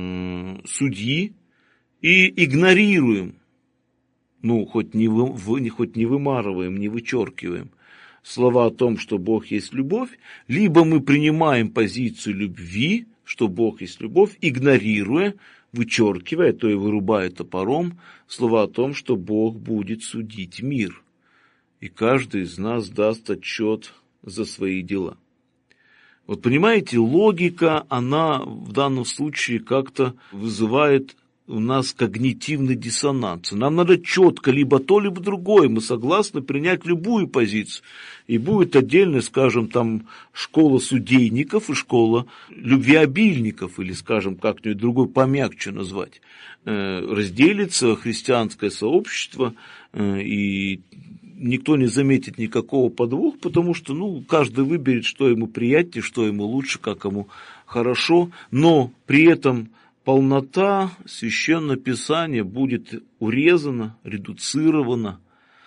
судьи и игнорируем, ну, хоть не вымарываем, не вычеркиваем слова о том, что Бог есть любовь, либо мы принимаем позицию любви, что Бог есть любовь, игнорируя, вычеркивая, то и вырубая топором слова о том, что Бог будет судить мир, и каждый из нас даст отчет за свои дела. Вот понимаете, логика, она в данном случае как-то вызывает у нас когнитивный диссонанс. Нам надо четко либо то, либо другое. Мы согласны принять любую позицию. И будет отдельно, скажем, там школа судейников и школа любвеобильников, или, скажем, как-нибудь другой помягче назвать. Разделится христианское сообщество, и никто не заметит никакого подвоха, потому что, ну, каждый выберет, что ему приятнее, что ему лучше, как ему хорошо, но при этом полнота Священного Писания будет урезана, редуцирована,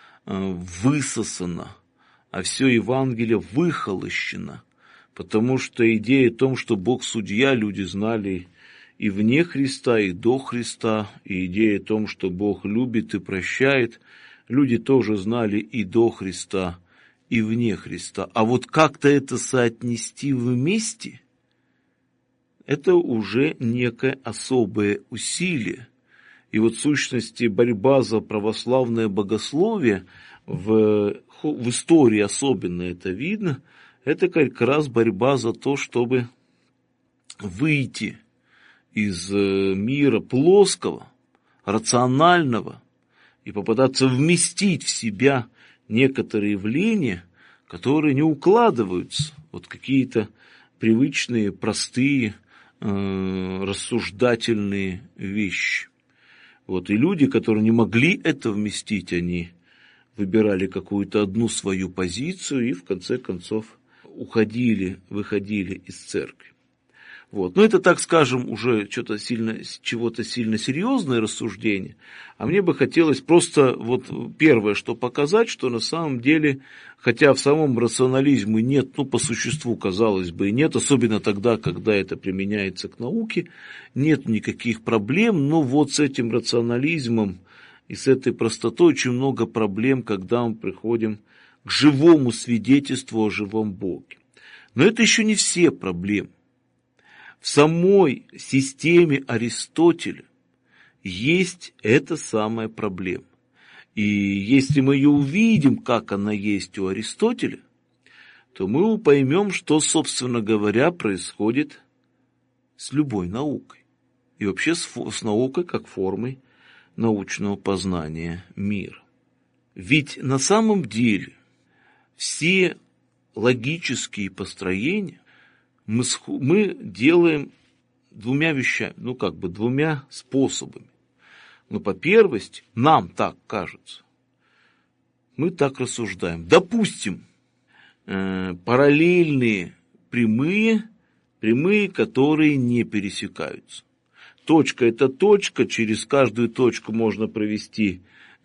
высосана, а все Евангелие выхолощено, потому что идея о том, что Бог судья, люди знали и вне Христа, и до Христа, и идея о том, что Бог любит и прощает, люди тоже знали и до Христа, и вне Христа. А вот как-то это соотнести вместе, это уже некое особое усилие. И вот в сущности борьба за православное богословие, в истории особенно это видно, это как раз борьба за то, чтобы выйти из мира плоского, рационального, и попытаться вместить в себя некоторые явления, которые не укладываются, вот какие-то привычные, простые, рассуждательные вещи. Вот, и люди, которые не могли это вместить, они выбирали какую-то одну свою позицию и в конце концов выходили из церкви. Вот. Но это, так скажем, уже чего-то сильно серьезное рассуждение. А мне бы хотелось просто вот первое, что показать, что на самом деле, хотя в самом рационализме нет, ну по существу, казалось бы, и нет, особенно тогда, когда это применяется к науке, нет никаких проблем, но вот с этим рационализмом и с этой простотой очень много проблем, когда мы приходим к живому свидетельству о живом Боге. Но это еще не все проблемы. В самой системе Аристотеля есть эта самая проблема. И если мы ее увидим, как она есть у Аристотеля, то мы поймем, что, собственно говоря, происходит с любой наукой. И вообще с наукой как формой научного познания мира. Ведь на самом деле все логические построения мы делаем двумя вещами, двумя способами. Но по первости, нам так кажется, мы так рассуждаем. Допустим, параллельные прямые, которые не пересекаются. Точка – это точка, через каждую точку можно провести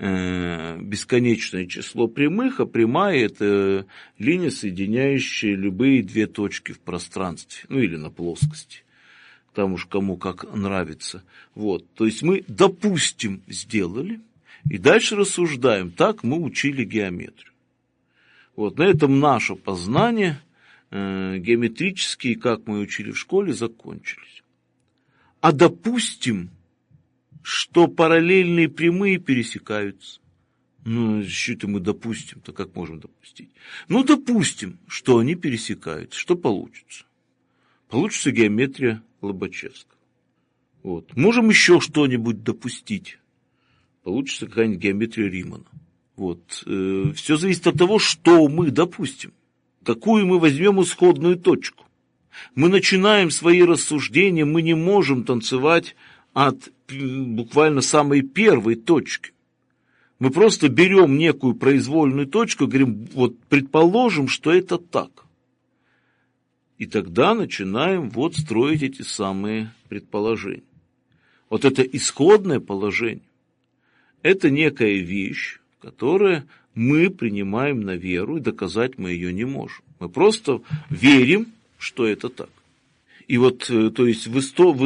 бесконечное число прямых, а прямая – это линия, соединяющая любые две точки в пространстве, ну или на плоскости, там уж кому как нравится. Вот. То есть мы, допустим, сделали, и дальше рассуждаем, так мы учили геометрию. Вот. На этом наше познание геометрические, как мы учили в школе, закончились. А допустим, что параллельные прямые пересекаются. Ну, что это мы допустим-то, как можем допустить? Ну, допустим, что они пересекаются. Что получится? Получится геометрия Лобачевского. Вот. Можем еще что-нибудь допустить. Получится какая-нибудь геометрия Римана. Вот. Все зависит от того, что мы допустим. Какую мы возьмем исходную точку. Мы начинаем свои рассуждения, мы не можем танцевать от буквально самой первой точки. Мы просто берем некую произвольную точку и говорим, вот предположим, что это так. И тогда начинаем вот строить эти самые предположения. Вот это исходное положение. Это некая вещь, которую мы принимаем на веру, и доказать мы ее не можем. Мы просто верим, что это так. И вот, то есть у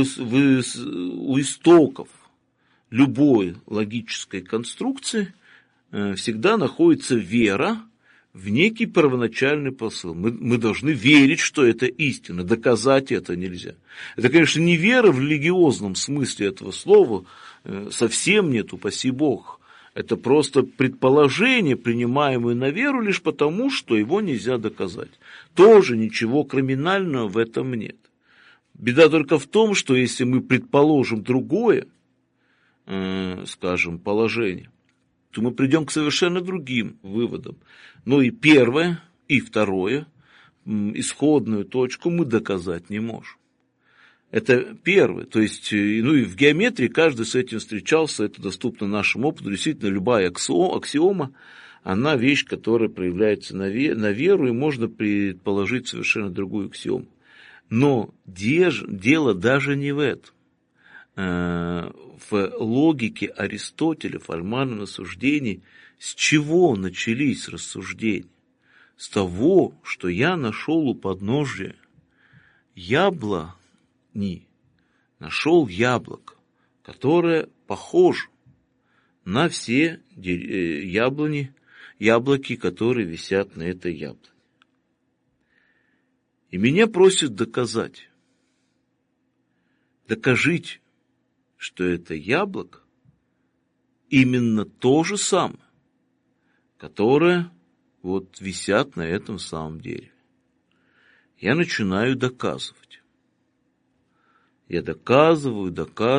истоков любой логической конструкции всегда находится вера в некий первоначальный посыл. Мы должны верить, что это истина, доказать это нельзя. Это, конечно, не вера в религиозном смысле этого слова, совсем нет, упаси Бог. Это просто предположение, принимаемое на веру лишь потому, что его нельзя доказать. Тоже ничего криминального в этом нет. Беда только в том, что если мы предположим другое, скажем, положение, то мы придем к совершенно другим выводам. Но и первое, и второе, исходную точку мы доказать не можем. Это первое. То есть, ну и в геометрии каждый с этим встречался, это доступно нашему опыту. Действительно, любая аксиома, она вещь, которая проявляется на веру, и можно предположить совершенно другую аксиому. Но дело даже не в этом. В логике Аристотеля, в формальном рассуждении, с чего начались рассуждения? С того, что я нашел у подножия яблони, нашел яблоко, которое похоже на все яблоки, которые висят на этой яблоне. И меня просят доказать. Докажите, что это яблоко именно то же самое, которое вот висят на этом самом дереве. Я начинаю доказывать. Я доказываю,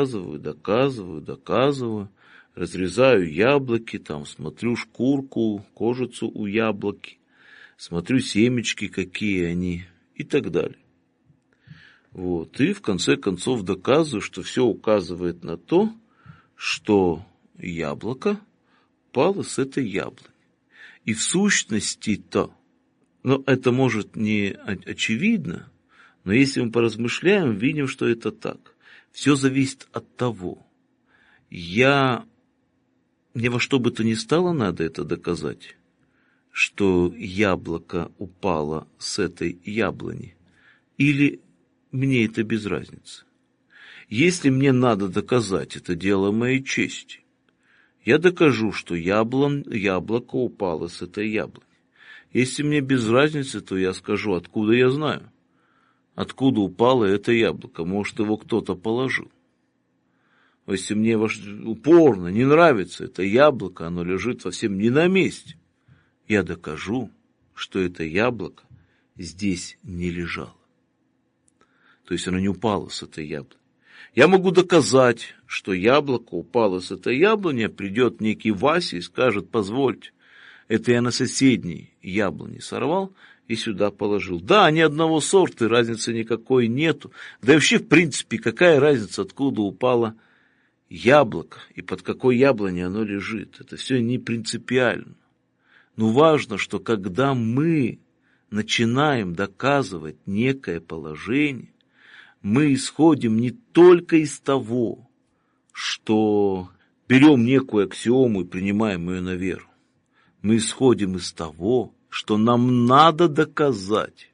разрезаю яблоки, там смотрю шкурку, кожицу у яблоки, смотрю семечки, какие они и так далее. Вот. И в конце концов доказываю, что все указывает на то, что яблоко упало с этой яблони. И в сущности-то, но это может не очевидно, но если мы поразмышляем, видим, что это так. Все зависит от того. Мне во что бы то ни стало надо это доказать, что яблоко упало с этой яблони, или мне это без разницы. Если мне надо доказать, это дело моей чести. Я докажу, что яблоко упало с этой яблони. Если мне без разницы, то я скажу, откуда я знаю, откуда упало это яблоко. Может, его кто-то положил. Если мне упорно не нравится это яблоко, оно лежит совсем не на месте, я докажу, что это яблоко здесь не лежало. То есть оно не упало с этой яблони. Я могу доказать, что яблоко упало с этой яблони, а придет некий Вася и скажет, позвольте, это я на соседней яблони сорвал и сюда положил. Да, они одного сорта, разницы никакой нету. Да и вообще, в принципе, какая разница, откуда упало яблоко и под какой яблоней оно лежит. Это все не принципиально. Но важно, что когда мы начинаем доказывать некое положение, мы исходим не только из того, что берем некую аксиому и принимаем ее на веру. Мы исходим из того, что нам надо доказать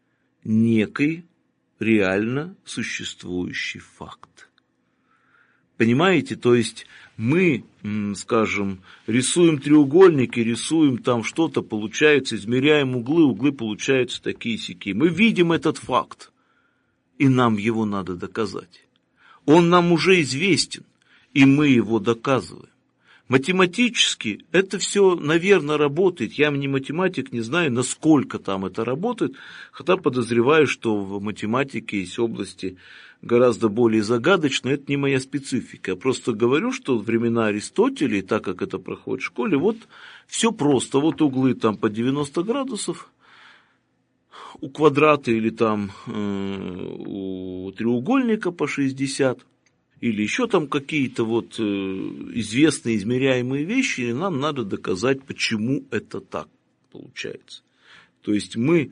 некий реально существующий факт. Понимаете? То есть мы, скажем, рисуем треугольники, рисуем там что-то, получается, измеряем углы получаются такие-сякие. Мы видим этот факт. И нам его надо доказать. Он нам уже известен, и мы его доказываем. Математически это все, наверное, работает. Я не математик, не знаю, насколько там это работает, хотя подозреваю, что в математике есть области гораздо более загадочные. Это не моя специфика. Я просто говорю, что в времена Аристотеля, и так как это проходит в школе, вот все просто. Вот углы там по 90 градусов, у квадрата или там у треугольника по 60. или еще там какие-то вот известные измеряемые вещи, и нам надо доказать, почему это так получается. То есть мы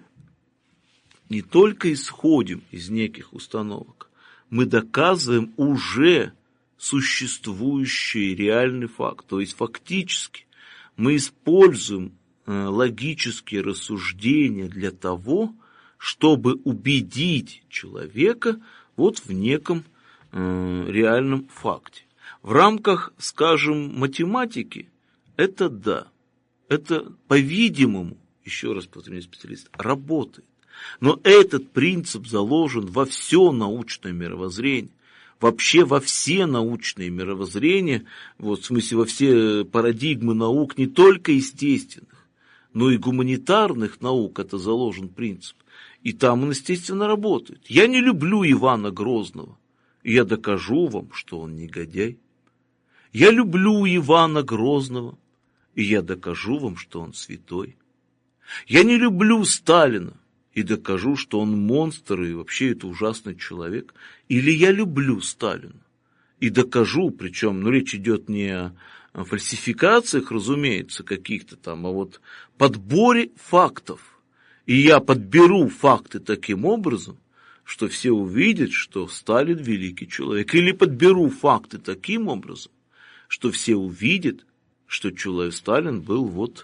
не только исходим из неких установок, мы доказываем уже существующий реальный факт. То есть фактически мы используем логические рассуждения для того, чтобы убедить человека вот в неком реальном факте. В рамках, скажем, математики, это да, это, по-видимому, еще раз повторю, специалист, работает. Но этот принцип заложен во все научное мировоззрение, вообще во все научные мировоззрения, вот, в смысле во все парадигмы наук, не только естественных, но и гуманитарных наук, это заложен принцип. И там он, естественно, работает. Я не люблю Ивана Грозного, и я докажу вам, что он негодяй. Я люблю Ивана Грозного, и я докажу вам, что он святой. Я не люблю Сталина, и докажу, что он монстр, и вообще это ужасный человек. Или я люблю Сталина, и докажу, причем, речь идет не о фальсификациях, разумеется, каких-то там, а вот подборе фактов. И я подберу факты таким образом, что все увидят, что Сталин великий человек. Или подберу факты таким образом, что все увидят, что Сталин был вот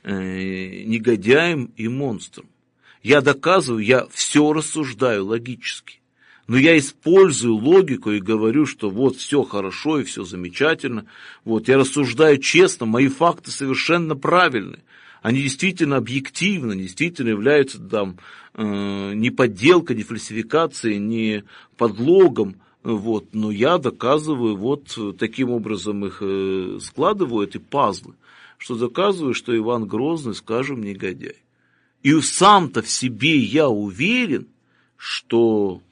негодяем и монстром. Я доказываю, я все рассуждаю логически. Но я использую логику и говорю, что вот все хорошо и все замечательно. Вот я рассуждаю честно, мои факты совершенно правильны. Они действительно объективны, действительно являются там не подделкой, не фальсификацией, не подлогом. Вот. Но я доказываю, вот таким образом их складываю, эти пазлы, что доказываю, что Иван Грозный, скажем, негодяй. И сам-то в себе я уверен, что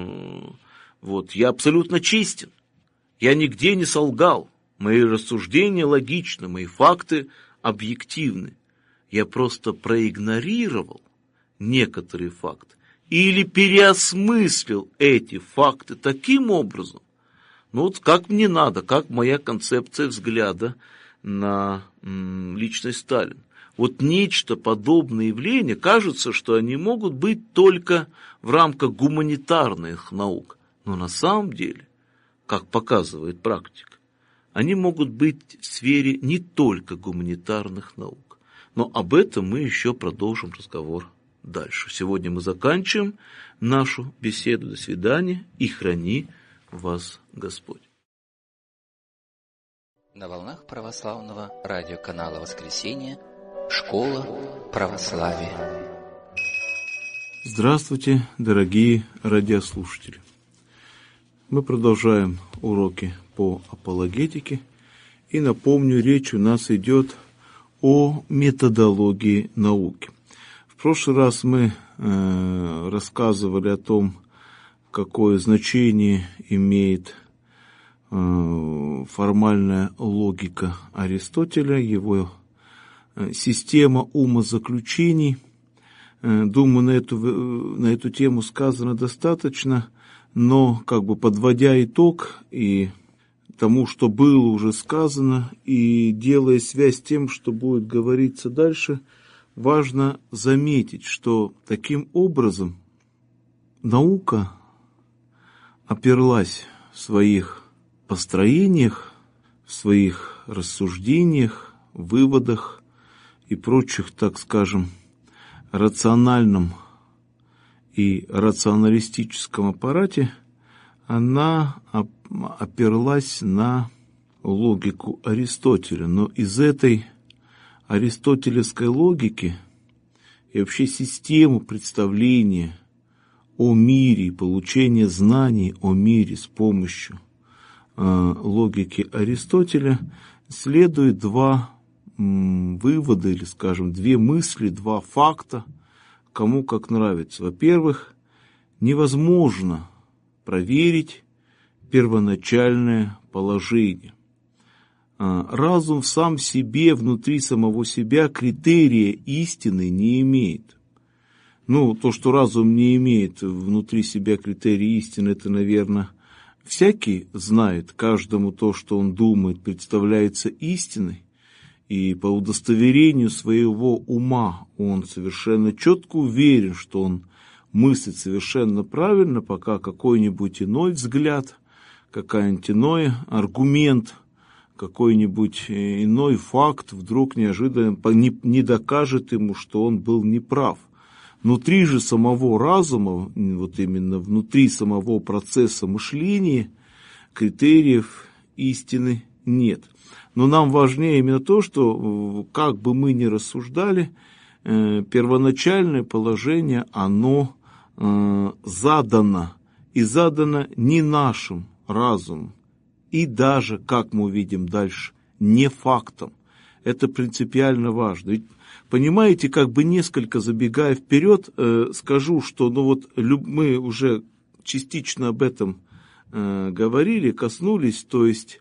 вот, я абсолютно честен, я нигде не солгал, мои рассуждения логичны, мои факты объективны. Я просто проигнорировал некоторые факты или переосмыслил эти факты таким образом, ну вот как мне надо, как моя концепция взгляда на личность Сталина. Вот нечто подобное явление, кажется, что они могут быть только в рамках гуманитарных наук. Но на самом деле, как показывает практика, они могут быть в сфере не только гуманитарных наук. Но об этом мы еще продолжим разговор дальше. Сегодня мы заканчиваем нашу беседу. До свидания и храни вас Господь. На волнах православного радиоканала «Воскресенье» Школа православия. Здравствуйте, дорогие радиослушатели. Мы продолжаем уроки по апологетике. И напомню, речь у нас идет о методологии науки. В прошлый раз мы рассказывали о том, какое значение имеет формальная логика Аристотеля, его система умозаключений. Думаю, на эту тему сказано достаточно, но как бы подводя итог и тому, что было уже сказано, и делая связь с тем, что будет говориться дальше, важно заметить, что таким образом наука оперлась в своих построениях, в своих рассуждениях, выводах и прочих, так скажем, рациональном и рационалистическом аппарате, она оперлась на логику Аристотеля. Но из этой аристотелевской логики и вообще систему представления о мире и получения знаний о мире с помощью логики Аристотеля следует два вывода, или, скажем, две мысли, два факта, кому как нравится. Во-первых, невозможно проверить первоначальное положение. Разум сам в себе, внутри самого себя, критерия истины не имеет. Ну, то, что разум не имеет внутри себя критерии истины, это, наверное, всякий знает, каждому то, что он думает, представляется истиной, и по удостоверению своего ума он совершенно четко уверен, что он мыслит совершенно правильно, пока какой-нибудь иной взгляд, какой-нибудь иной аргумент, какой-нибудь иной факт вдруг неожиданно не докажет ему, что он был неправ. Внутри же самого разума, вот именно внутри самого процесса мышления, критериев истины нет. Но нам важнее именно то, что, как бы мы ни рассуждали, первоначальное положение, оно задано, и задано не нашим разумом, и даже, как мы увидим дальше, не фактом. Это принципиально важно. Ведь, понимаете, как бы несколько забегая вперед, скажу, что мы уже частично об этом говорили, коснулись, то есть,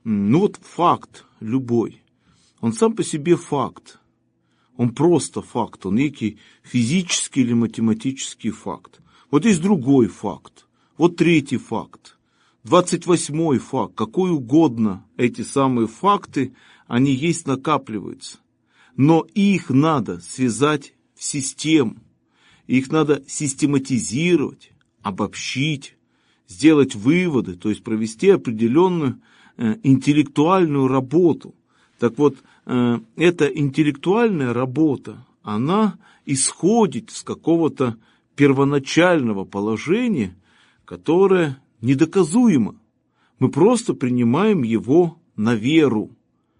факт любой, он сам по себе факт. Он просто факт, он некий физический или математический факт. Вот есть другой факт, вот третий факт, 28-й факт, какой угодно. Эти самые факты, они есть, накапливаются. Но их надо связать в систему, их надо систематизировать, обобщить, сделать выводы, то есть провести определенную интеллектуальную работу. Так вот, эта интеллектуальная работа, она исходит с какого-то первоначального положения, которое недоказуемо. Мы просто принимаем его на веру.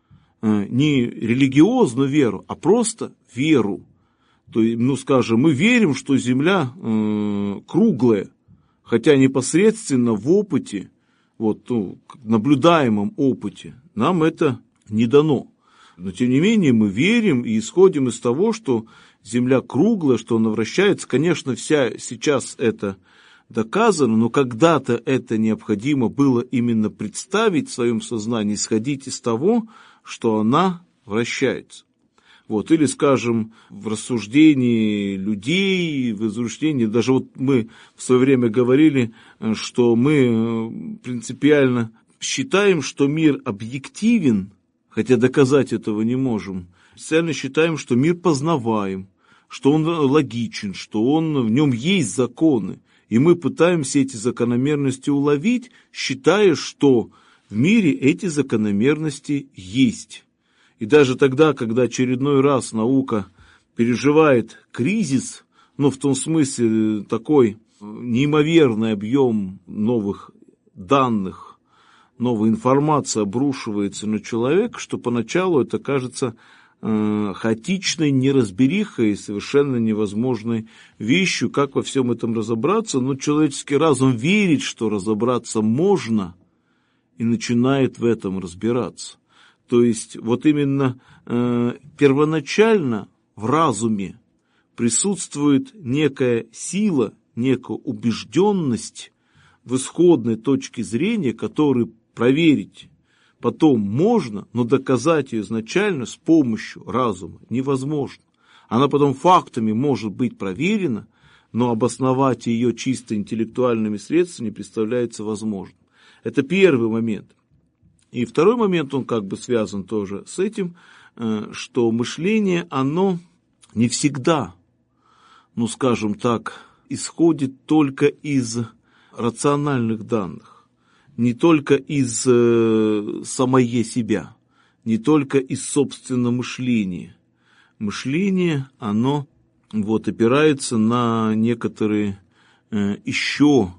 Не религиозную веру, а просто веру. То есть, скажем, мы верим, что Земля круглая, хотя непосредственно в опыте, наблюдаемом опыте, нам это не дано. Но, тем не менее, мы верим и исходим из того, что Земля круглая, что она вращается. Конечно, сейчас это доказано, но когда-то это необходимо было именно представить в своем сознании, исходить из того, что она вращается. Или, скажем, в рассуждении людей, в изучении, даже мы в свое время говорили, что мы принципиально считаем, что мир объективен, хотя доказать этого не можем. Специально считаем, что мир познаваем, что он логичен, что в нем есть законы. И мы пытаемся эти закономерности уловить, считая, что в мире эти закономерности есть. И даже тогда, когда очередной раз наука переживает кризис, в том смысле такой неимоверный объем новых данных, новая информация обрушивается на человека, что поначалу это кажется хаотичной неразберихой и совершенно невозможной вещью, как во всем этом разобраться. Но человеческий разум верит, что разобраться можно, и начинает в этом разбираться. То есть именно первоначально в разуме присутствует некая сила, некая убежденность в исходной точке зрения, которую проверить потом можно, но доказать ее изначально с помощью разума невозможно. Она потом фактами может быть проверена, но обосновать ее чисто интеллектуальными средствами не представляется возможным. Это первый момент. И второй момент, он связан тоже с этим, что мышление, оно не всегда, скажем так, исходит только из рациональных данных. Не только из самое себя, не только из собственного мышления. Мышление, оно опирается на некоторые еще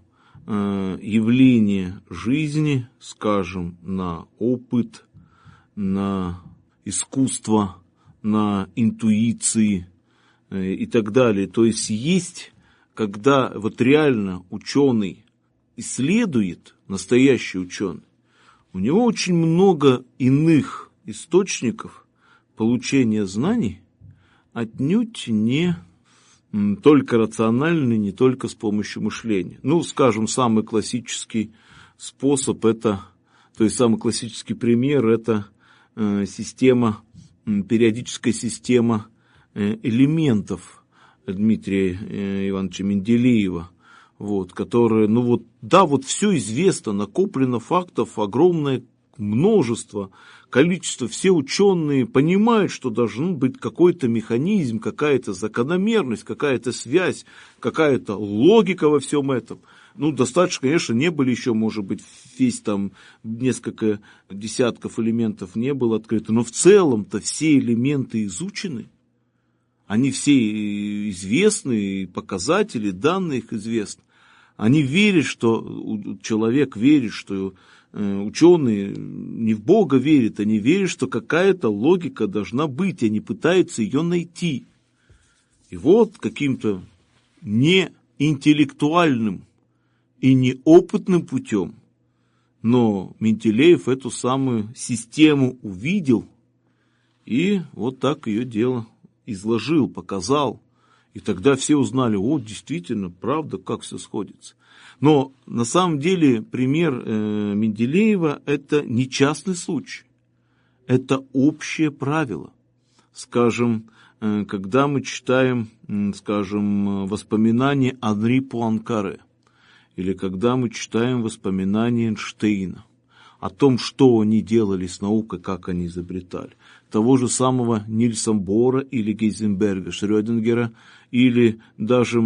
явления жизни, скажем, на опыт, на искусство, на интуиции и так далее. То есть, когда реально ученый исследует, настоящий ученый, у него очень много иных источников получения знаний, отнюдь не только рациональный, не только с помощью мышления. Скажем, самый классический способ самый классический пример, это периодическая система элементов Дмитрия Ивановича Менделеева. вот, которое, все известно, накоплено фактов огромное множество, количество, все ученые понимают, что должен быть какой-то механизм, какая-то закономерность, какая-то связь, какая-то логика во всем этом. Достаточно, конечно, не были еще, может быть, весь там несколько десятков элементов не было открыто, но в целом-то все элементы изучены, они все известны, показатели, данные их известны. Они верят, что человек верит, что ученые не в Бога верят, они верят, что какая-то логика должна быть, они пытаются ее найти. И вот каким-то неинтеллектуальным и неопытным путем, но Менделеев эту самую систему увидел и вот так ее дело изложил, показал. И тогда все узнали, действительно, правда, как все сходится. Но на самом деле пример Менделеева – это не частный случай, это общее правило. Скажем, когда мы читаем, воспоминания Анри Пуанкаре, или когда мы читаем воспоминания Эйнштейна о том, что они делали с наукой, как они изобретали, того же самого Нильса Бора или Гейзенберга, Шрёдингера, или даже,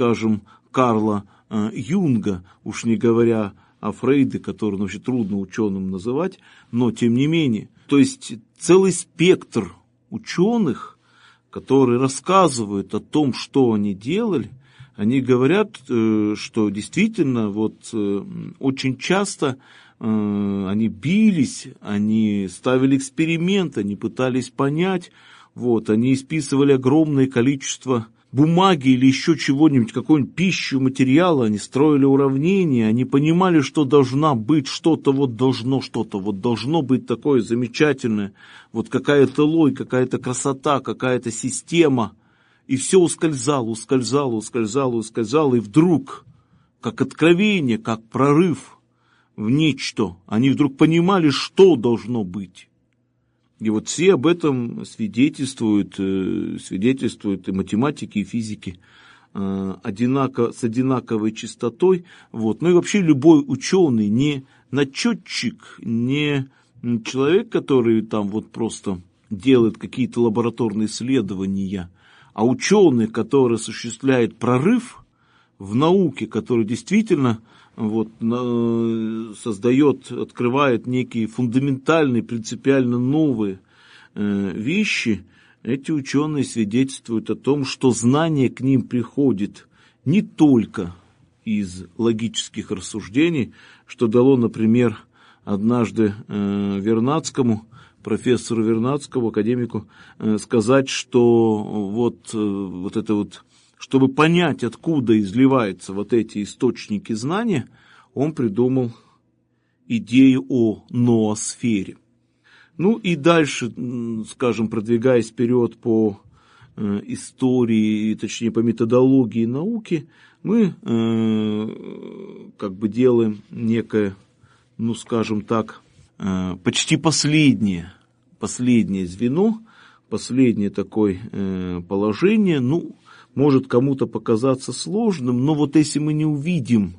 Карла Юнга, уж не говоря о Фрейде, который вообще трудно ученым называть, но тем не менее. То есть целый спектр ученых, которые рассказывают о том, что они делали, они говорят, что действительно очень часто они бились, они ставили эксперименты, они пытались понять, они исписывали огромное количество бумаги или еще чего-нибудь, какую-нибудь пищу, материала, они строили уравнения, они понимали, что должна быть что-то должно быть такое замечательное, какая-то логика, какая-то красота, какая-то система, и все ускользало, и вдруг, как откровение, как прорыв в нечто, они вдруг понимали, что должно быть. И все об этом свидетельствуют и математики, и физики с одинаковой частотой. Ну и вообще любой ученый, не начетчик, не человек, который там просто делает какие-то лабораторные исследования, а ученый, который осуществляет прорыв в науке, который действительно открывает некие фундаментальные, принципиально новые вещи, эти ученые свидетельствуют о том, что знание к ним приходит не только из логических рассуждений, что дало, например, однажды Вернадскому, профессору Вернадскому, академику, сказать, что чтобы понять, откуда изливаются эти источники знания, он придумал идею о ноосфере. И дальше, продвигаясь вперед по истории, точнее по методологии науки, мы делаем некое, почти последнее звено, последнее такое положение. Может кому-то показаться сложным, но если мы не увидим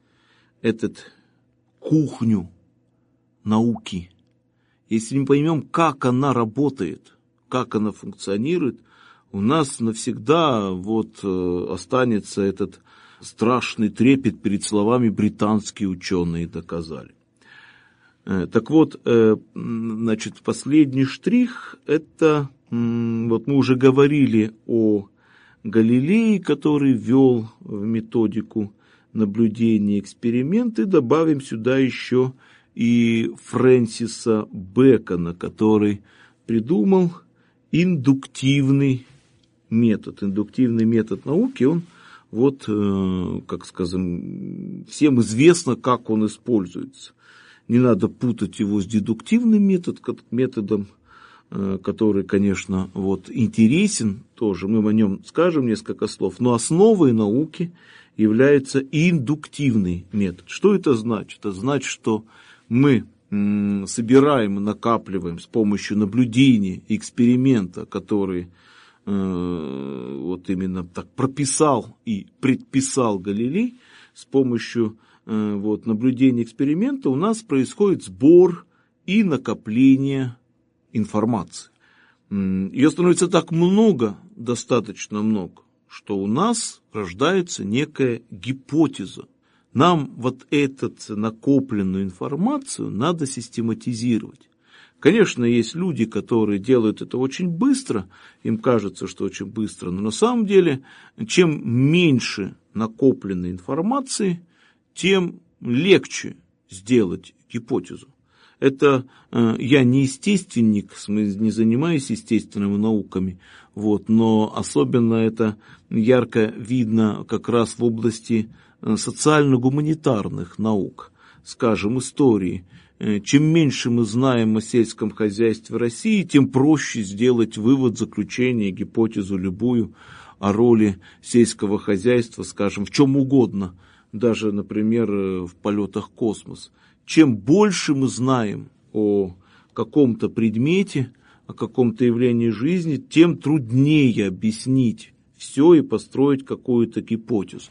кухню науки, если не поймем, как она работает, как она функционирует, у нас навсегда останется этот страшный трепет перед словами «британские ученые доказали». Так последний штрих – это, мы уже говорили о Галилей, который ввел в методику наблюдения эксперименты, добавим сюда еще и Фрэнсиса Бэкона, который придумал индуктивный метод. Индуктивный метод науки, он всем известно, как он используется. Не надо путать его с дедуктивным методом, который, конечно, интересен тоже, мы о нем скажем несколько слов, но основой науки является индуктивный метод. Что это значит? Это значит, что мы собираем и накапливаем с помощью наблюдения, эксперимента, который именно так прописал и предписал Галилей, с помощью наблюдения эксперимента у нас происходит сбор и накопление информации. Ее становится так много, достаточно много, что у нас рождается некая гипотеза. Нам вот эту накопленную информацию надо систематизировать. Конечно, есть люди, которые делают это очень быстро, им кажется, что очень быстро, но на самом деле, чем меньше накопленной информации, тем легче сделать гипотезу. Это я не естественник, не занимаюсь естественными науками, но особенно это ярко видно как раз в области социально-гуманитарных наук, скажем, истории. Чем меньше мы знаем о сельском хозяйстве России, тем проще сделать вывод, заключение, гипотезу любую о роли сельского хозяйства, скажем, в чем угодно, даже, например, в полетах в космос. Чем больше мы знаем о каком-то предмете, о каком-то явлении жизни, тем труднее объяснить все и построить какую-то гипотезу.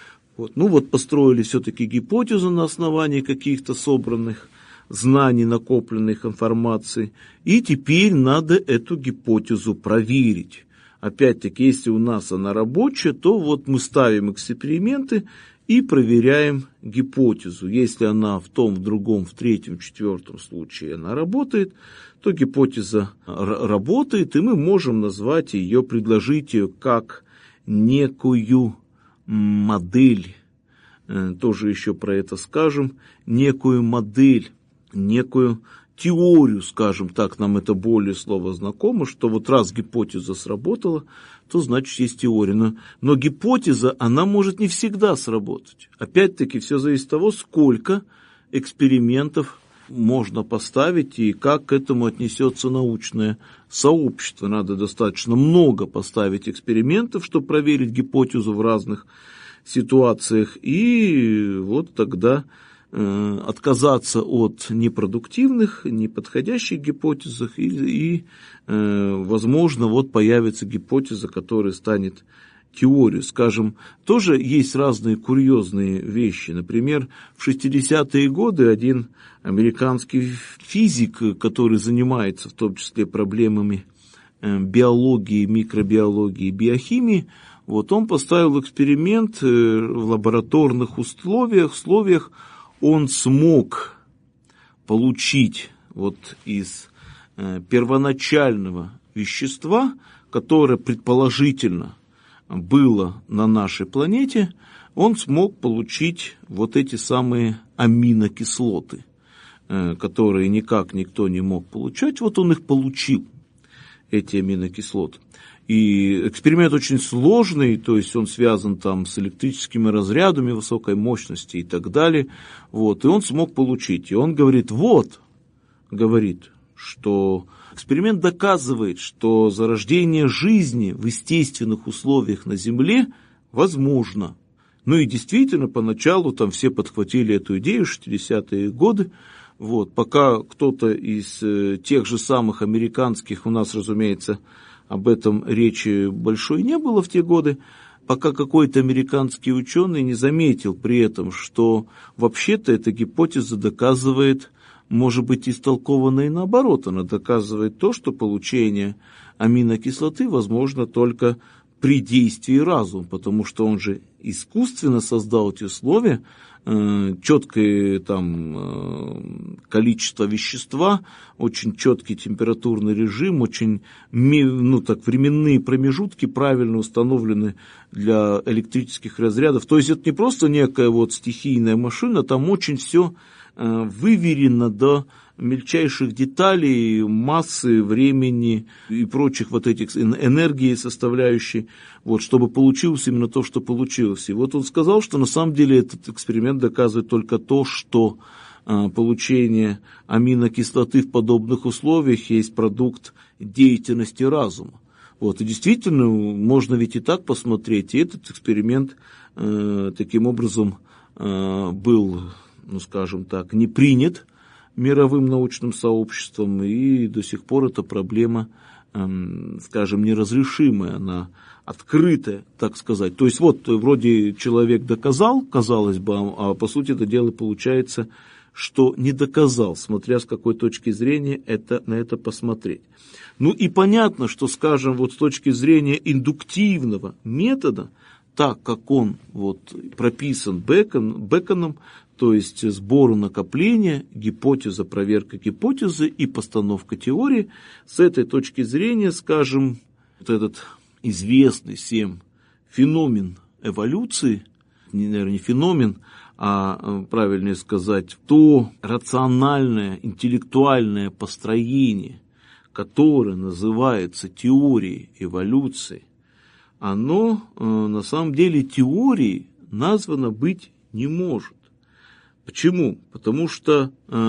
Построили все-таки гипотезу на основании каких-то собранных знаний, накопленных информаций, и теперь надо эту гипотезу проверить. Опять-таки, если у нас она рабочая, то мы ставим эксперименты и проверяем гипотезу. Если она в том, в другом, в третьем, в четвертом случае она работает, то гипотеза работает, и мы можем назвать ее, предложить ее как некую модель, тоже еще про это скажем, некую модель, некую теорию, скажем так, нам это более слово знакомо, что раз гипотеза сработала, то значит есть теория. Но гипотеза, она может не всегда сработать. Опять-таки, все зависит от того, сколько экспериментов можно поставить и как к этому отнесется научное сообщество. Надо достаточно много поставить экспериментов, чтобы проверить гипотезу в разных ситуациях, и тогда отказаться от непродуктивных, неподходящих гипотез, и возможно, появится гипотеза, которая станет теорией. Скажем, тоже есть разные курьезные вещи. Например, в 60-е годы один американский физик, который занимается в том числе проблемами биологии, микробиологии, биохимии, он поставил эксперимент в лабораторных условиях, он смог получить из первоначального вещества, которое предположительно было на нашей планете, он смог получить эти самые аминокислоты, которые никак никто не мог получать. Он их получил, эти аминокислоты. И эксперимент очень сложный, то есть он связан с электрическими разрядами высокой мощности и так далее. И он смог получить. И он говорит, что эксперимент доказывает, что зарождение жизни в естественных условиях на Земле возможно. И действительно, поначалу все подхватили эту идею, 60-е годы. Пока кто-то из тех же самых американских, у нас, разумеется, об этом речи большой не было в те годы, пока какой-то американский ученый не заметил при этом, что вообще-то эта гипотеза доказывает, может быть, истолкована и наоборот. Она доказывает то, что получение аминокислоты возможно только при действии разума, потому что он же искусственно создал эти условия, четкое количество вещества, очень четкий температурный режим, очень временные промежутки правильно установлены для электрических разрядов. То есть это не просто некая стихийная машина, там очень все выверено до мельчайших деталей, массы, времени и прочих этих энергии составляющей, чтобы получилось именно то, что получилось. И он сказал, что на самом деле этот эксперимент доказывает только то, что получение аминокислоты в подобных условиях есть продукт деятельности разума. И действительно, можно ведь и так посмотреть, и этот эксперимент таким образом был, скажем так, не принят мировым научным сообществом, и до сих пор эта проблема скажем, неразрешимая, она открытая, так сказать. То есть вот вроде человек доказал, казалось бы, а по сути это дело получается, что не доказал, смотря с какой точки зрения на это посмотреть. Ну и понятно, что, скажем, вот с точки зрения индуктивного метода, так как он вот прописан Бэконом, то есть сбору накопления, гипотеза, проверка гипотезы и постановка теории, с этой точки зрения, скажем, вот этот известный всем феномен эволюции, наверное, не феномен, а правильнее сказать, то рациональное, интеллектуальное построение, которое называется теорией эволюции, оно на самом деле теорией названо быть не может. Почему? Потому что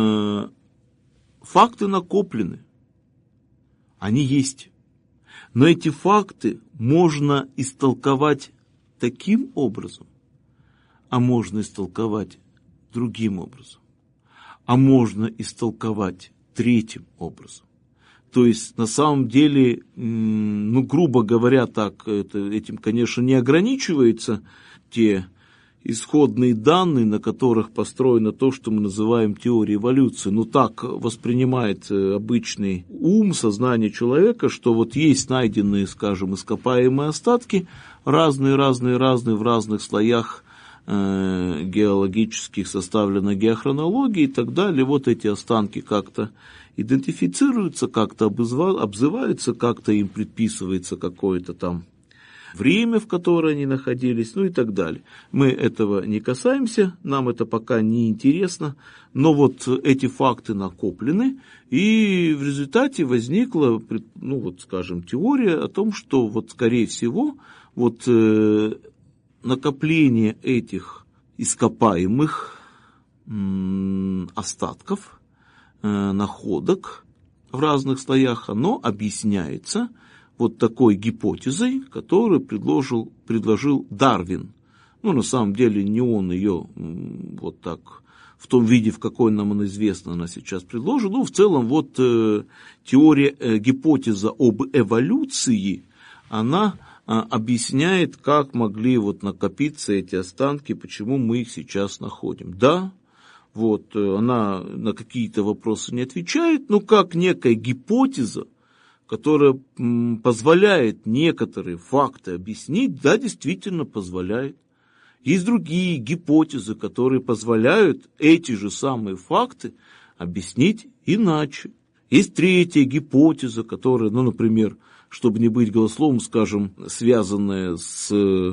факты накоплены, они есть. Но эти факты можно истолковать таким образом, а можно истолковать другим образом, а можно истолковать третьим образом. То есть, на самом деле, ну, грубо говоря, так, этим, конечно, не ограничиваются те исходные данные, на которых построено то, что мы называем теорией эволюции. Ну, так воспринимает обычный ум, сознание человека, что вот есть найденные, скажем, ископаемые остатки, разные в разных слоях геологических, составлена геохронология и так далее. Вот эти останки как-то идентифицируются, как-то обзываются, как-то им предписывается какое-то там время, в которое они находились, ну и так далее. Мы этого не касаемся, нам это пока не интересно, но вот эти факты накоплены, и в результате возникла, ну вот скажем, теория о том, что вот скорее всего вот накопление этих ископаемых остатков, находок в разных слоях, оно объясняется вот такой гипотезой, которую предложил Дарвин. Ну, на самом деле, не он ее вот так, в том виде, в какой нам она известна, она сейчас предложена. Ну, в целом, вот теория, гипотеза об эволюции, она объясняет, как могли вот накопиться эти останки, почему мы их сейчас находим. Да, вот она на какие-то вопросы не отвечает, но как некая гипотеза, которая позволяет некоторые факты объяснить, да, действительно позволяет. Есть другие гипотезы, которые позволяют эти же самые факты объяснить иначе. Есть третья гипотеза, которая, ну, например, чтобы не быть голословным, скажем, связанная с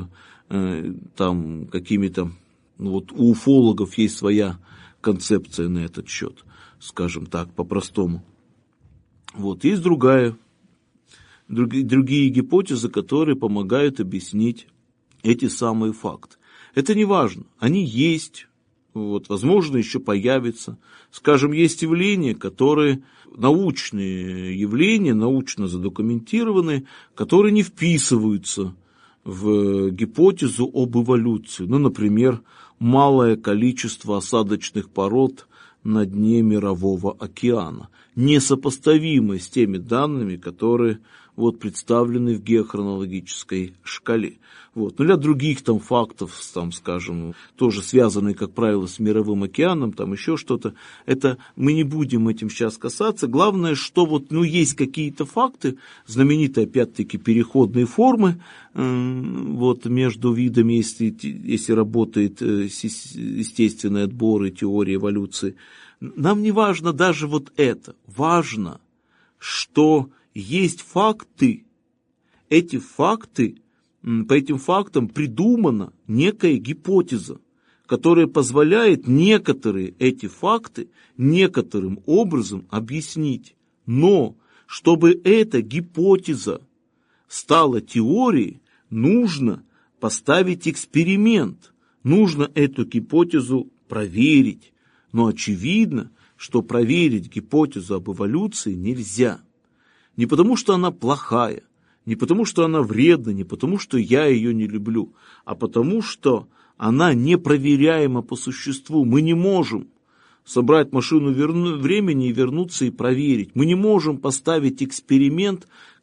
там какими-то, ну, вот у уфологов есть своя концепция на этот счет, скажем так, по-простому. Вот, есть другие гипотезы, которые помогают объяснить эти самые факты. Это не важно, они есть, вот, возможно, еще появятся. Скажем, есть явления, которые научные явления, научно задокументированные, которые не вписываются в гипотезу об эволюции. Ну, например, малое количество осадочных пород на дне Мирового океана, несопоставимое с теми данными, которые вот представлены в геохронологической шкале. Вот. Но для других там фактов, там, скажем, тоже связанные, как правило, с Мировым океаном, там еще что-то, это мы не будем этим сейчас касаться. Главное, что вот, ну, есть какие-то факты, знаменитые, опять-таки, переходные формы вот, между видами, если работает естественный отбор и теория эволюции. Нам не важно даже вот это. Важно, что есть факты. Эти факты, по этим фактам придумана некая гипотеза, которая позволяет некоторые эти факты некоторым образом объяснить. Но, чтобы эта гипотеза стала теорией, нужно поставить эксперимент. Нужно эту гипотезу проверить. Но очевидно, что проверить гипотезу об эволюции нельзя. Не потому, что она плохая, не потому, что она вредна, не потому, что я ее не люблю, а потому, что она непроверяема по существу. Мы не можем собрать машину времени и вернуться и проверить. Мы не можем поставить эксперимент,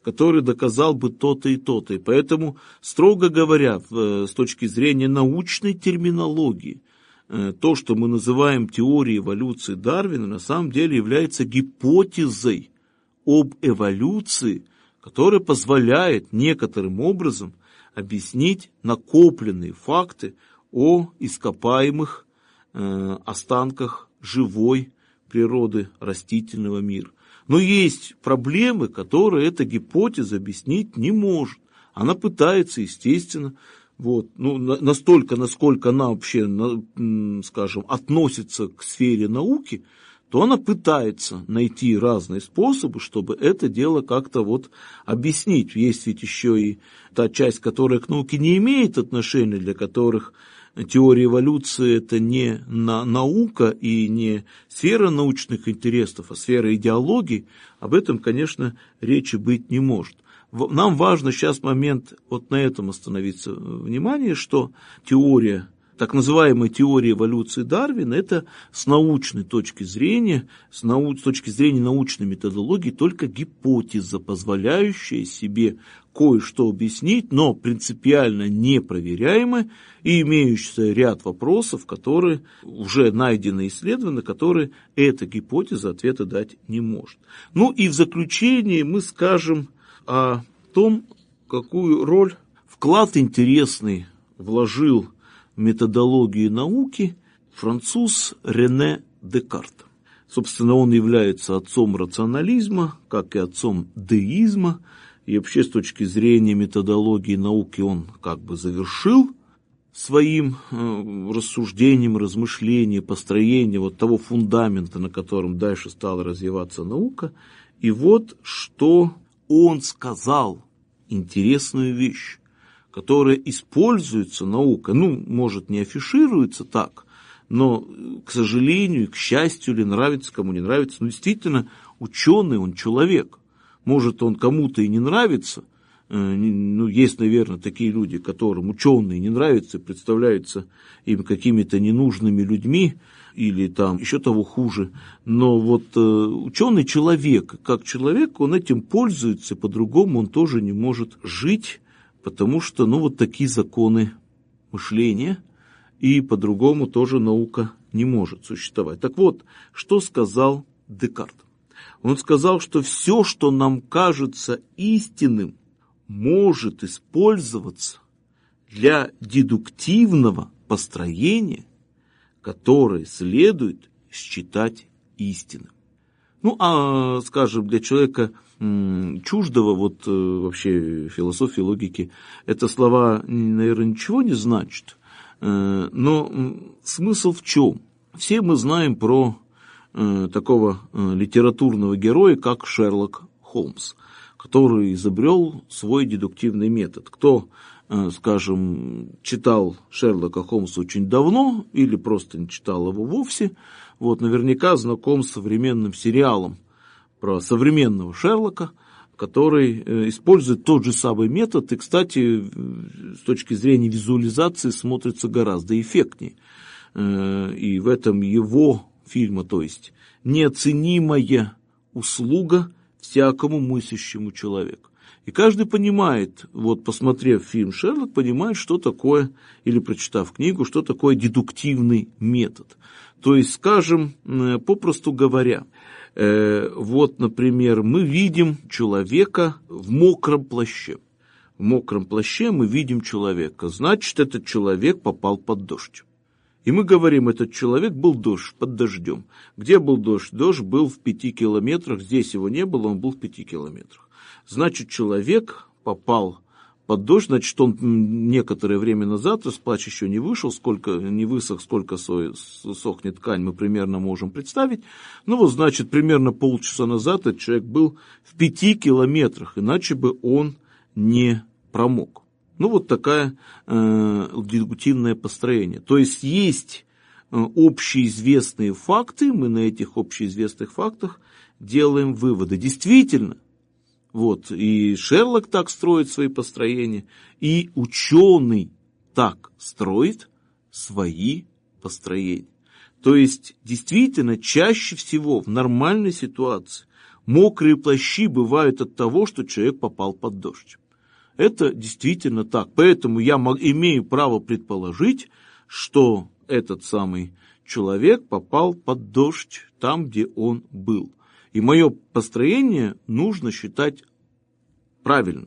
который доказал бы то-то и то-то. И поэтому, строго говоря, с точки зрения научной терминологии, то, что мы называем теорией эволюции Дарвина, на самом деле является гипотезой об эволюции, которая позволяет некоторым образом объяснить накопленные факты о ископаемых останках живой природы растительного мира. Но есть проблемы, которые эта гипотеза объяснить не может. Она пытается, естественно, настолько, насколько она вообще, скажем, относится к сфере науки, то она пытается найти разные способы, чтобы это дело как-то объяснить. Есть ведь еще и та часть, которая к науке не имеет отношения, для которых теория эволюции – это не наука и не сфера научных интересов, а сфера идеологии. Об этом, конечно, речи быть не может. Нам важно сейчас момент на этом остановиться внимание, что теория, так называемая теория эволюции Дарвина, это с научной точки зрения, с точки зрения научной методологии, только гипотеза, позволяющая себе кое-что объяснить, но принципиально непроверяемая и имеющая ряд вопросов, которые уже найдены и исследованы, на которые эта гипотеза ответа дать не может. И в заключение мы скажем о том, какую роль, вклад интересный вложил в методологию науки француз Рене Декарт. Собственно, он является отцом рационализма, как и отцом деизма, и вообще с точки зрения методологии науки он завершил своим рассуждением, размышлением, построением того фундамента, на котором дальше стала развиваться наука. И что он сказал, интересную вещь, которая используется наука, может, не афишируется так, но, к сожалению, к счастью, или нравится, кому не нравится, действительно, ученый, он человек. Может, он кому-то и не нравится, есть, наверное, такие люди, которым ученые не нравятся, представляются им какими-то ненужными людьми, или еще того хуже, но ученый человек, как человек, он этим пользуется, по-другому он тоже не может жить, потому что, такие законы мышления, и по-другому тоже наука не может существовать. Так что сказал Декарт? Он сказал, что все, что нам кажется истинным, может использоваться для дедуктивного построения, которое следует считать истинным. Скажем, для человека чуждого вообще философии, логики, это слова, наверное, ничего не значат. Но смысл в чем? Все мы знаем про такого литературного героя, как Шерлок Холмс, который изобрел свой дедуктивный метод. Кто, скажем, читал Шерлока Холмса очень давно или просто не читал его вовсе, наверняка знаком с современным сериалом про современного Шерлока, который использует тот же самый метод и, кстати, с точки зрения визуализации смотрится гораздо эффектнее. И в этом его фильма, то есть неоценимая услуга всякому мыслящему человеку. И каждый понимает, посмотрев фильм «Шерлок», понимает, что такое, или прочитав книгу, что такое дедуктивный метод. То есть, скажем, попросту говоря, например, мы видим человека в мокром плаще. В мокром плаще мы видим человека, значит, этот человек попал под дождь. И мы говорим, этот человек был под дождем. Где был дождь? Дождь был в 5 километрах, здесь его не было, он был в 5 километрах. Значит, человек попал под дождь, значит, он некоторое время назад, плач еще не вышел, не высох, сколько сохнет ткань, мы примерно можем представить. Значит, примерно полчаса назад этот человек был в 5 километрах, иначе бы он не промок. Такое дедуктивное построение. То есть, есть общеизвестные факты, мы на этих общеизвестных фактах делаем выводы. Действительно, и Шерлок так строит свои построения, и ученый так строит свои построения. То есть, действительно, чаще всего в нормальной ситуации Мокрые плащи бывают от того, что человек попал под дождь. Это действительно так. Поэтому я имею право предположить, что этот самый человек попал под дождь там, где он был. И мое построение нужно считать правильным.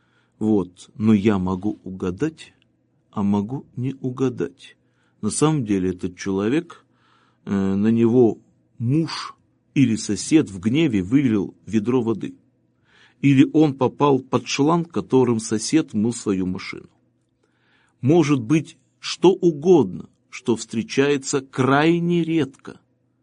Вот. Но я могу угадать, а могу не угадать. На самом деле этот человек, на него муж или сосед в гневе вылил ведро воды. Или он попал под шланг, которым сосед мыл свою машину. Может быть, что угодно, что встречается крайне редко.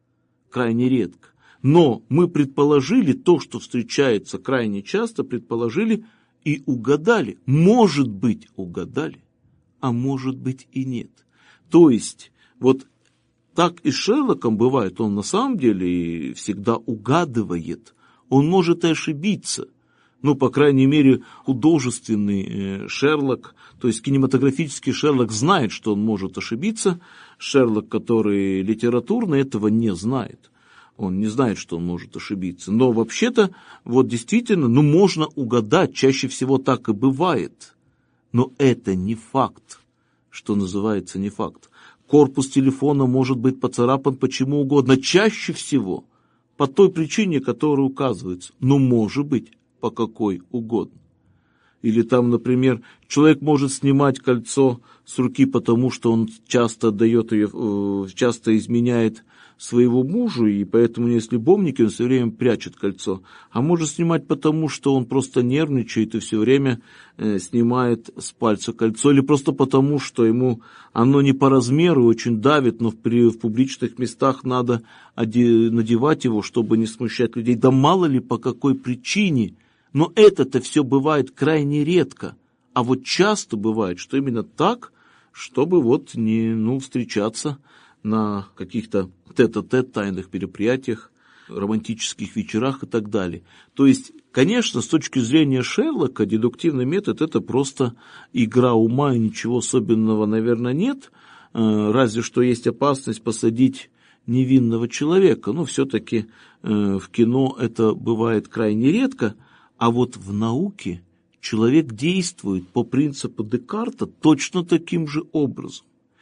Крайне редко. Но мы предположили то, что встречается крайне часто, предположили и угадали. Может быть, угадали, а может быть и нет. То есть, вот так и с Шерлоком бывает, он на самом деле всегда угадывает. Он может и ошибиться. Ну, по крайней мере, художественный Шерлок, то есть кинематографический Шерлок знает, что он может ошибиться. Шерлок, который литературный, этого не знает. Он не знает, что он может ошибиться. Но вообще-то, вот действительно, можно угадать, чаще всего так и бывает. Но это не факт, что называется не факт. Корпус телефона может быть поцарапан почему угодно, чаще всего по той причине, которая указывается, но может быть по какой угодно. Или там, например, человек может снимать кольцо с руки, потому что он часто отдает ее, часто изменяет своего мужу, и поэтому, если любовники, он все время прячет кольцо. А может снимать потому, что он просто нервничает и все время снимает с пальца кольцо, или просто потому, что ему оно не по размеру, очень давит, но в публичных местах надо надевать его, чтобы не смущать людей. Да мало ли по какой причине. Но это-то все бывает крайне редко. А вот часто бывает, что именно так, чтобы вот не встречаться на каких-то тет-а-тет тайных мероприятиях, романтических вечерах и так далее. То есть, конечно, с точки зрения Шерлока, дедуктивный метод – это просто игра ума, и ничего особенного, наверное, нет. Разве что есть опасность посадить невинного человека. Но все-таки в кино это бывает крайне редко. А вот в науке человек действует по принципу Декарта точно таким же образом.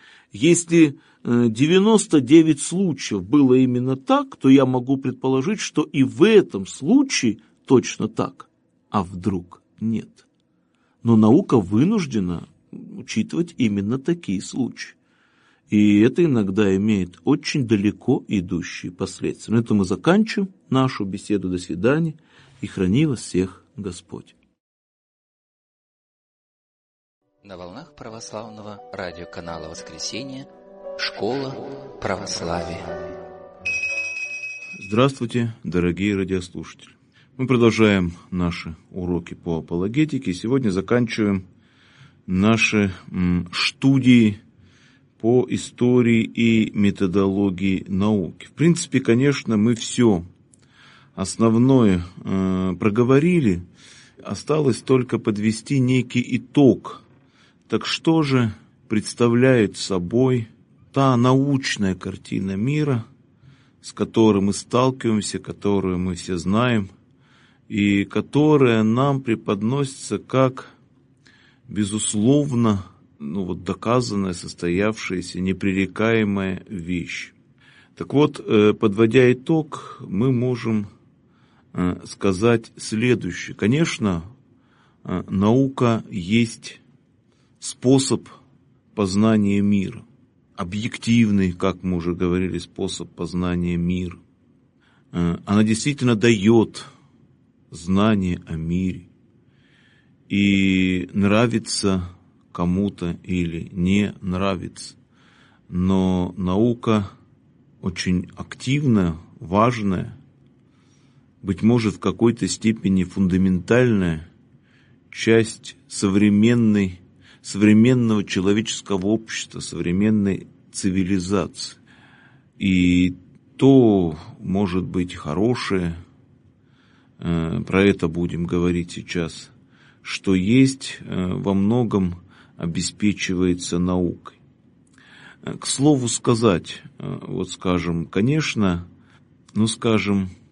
Если 99 случаев было именно так, то я могу предположить, что и в этом случае точно так, а вдруг нет. Но наука вынуждена учитывать именно такие случаи. И это иногда имеет очень далеко идущие последствия. На этом мы заканчиваем нашу беседу. До свидания. И храни вас всех Господь. На волнах православного радиоканала «Воскресенье» Школа православия. Здравствуйте, дорогие радиослушатели. Мы продолжаем наши уроки по апологетике. Сегодня заканчиваем наши студии по истории и методологии науки. В принципе, конечно, мы все основное проговорили. Осталось только подвести некий итог. Так что же представляет собой та научная картина мира, с которой мы сталкиваемся, которую мы все знаем, и которая нам преподносится как, безусловно, доказанная, состоявшаяся, непререкаемая вещь. Так вот, подводя итог, мы можем сказать следующее. Конечно, наука есть способ познания мира, объективный, как мы уже говорили, способ познания мира. Она действительно дает знание о мире. И нравится кому-то или не нравится. Но наука очень активная, важная, быть может, в какой-то степени фундаментальная часть современного человеческого общества, современной цивилизации. И то, может быть, хорошее, про это будем говорить сейчас, что есть, во многом обеспечивается наукой. К слову сказать, конечно,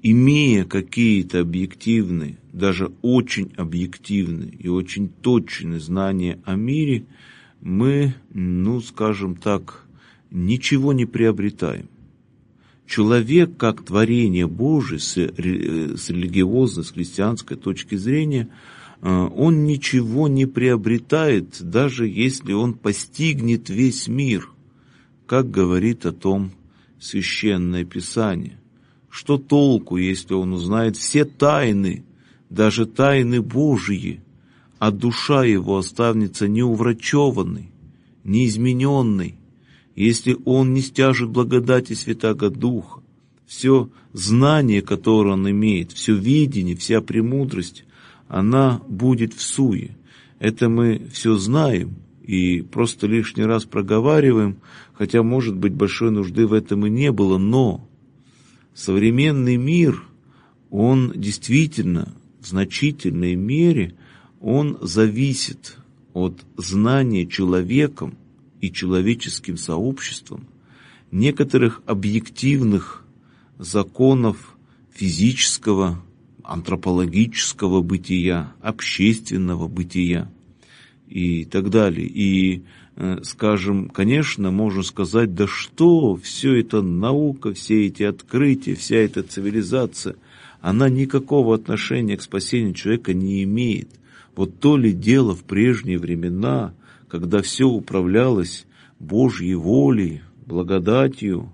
имея какие-то объективные, даже очень объективные и очень точные знания о мире, мы, скажем так, ничего не приобретаем. Человек, как творение Божие, с религиозной, с христианской точки зрения, он ничего не приобретает, даже если он постигнет весь мир, как говорит о том Священное Писание. Что толку, если он узнает все тайны, даже тайны Божьи, а душа его останется неуврачеванной, неизмененной, если он не стяжет благодати Святаго Духа? Все знание, которое он имеет, все видение, вся премудрость, она будет всуе. Это мы все знаем и просто лишний раз проговариваем, хотя, может быть, большой нужды в этом и не было, но современный мир, он действительно в значительной мере, он зависит от знания человеком и человеческим сообществом некоторых объективных законов физического, антропологического бытия, общественного бытия и так далее. И, скажем, конечно, можно сказать, да что, все это наука, все эти открытия, вся эта цивилизация, она никакого отношения к спасению человека не имеет. Вот то ли дело в прежние времена, когда все управлялось Божьей волей, благодатью,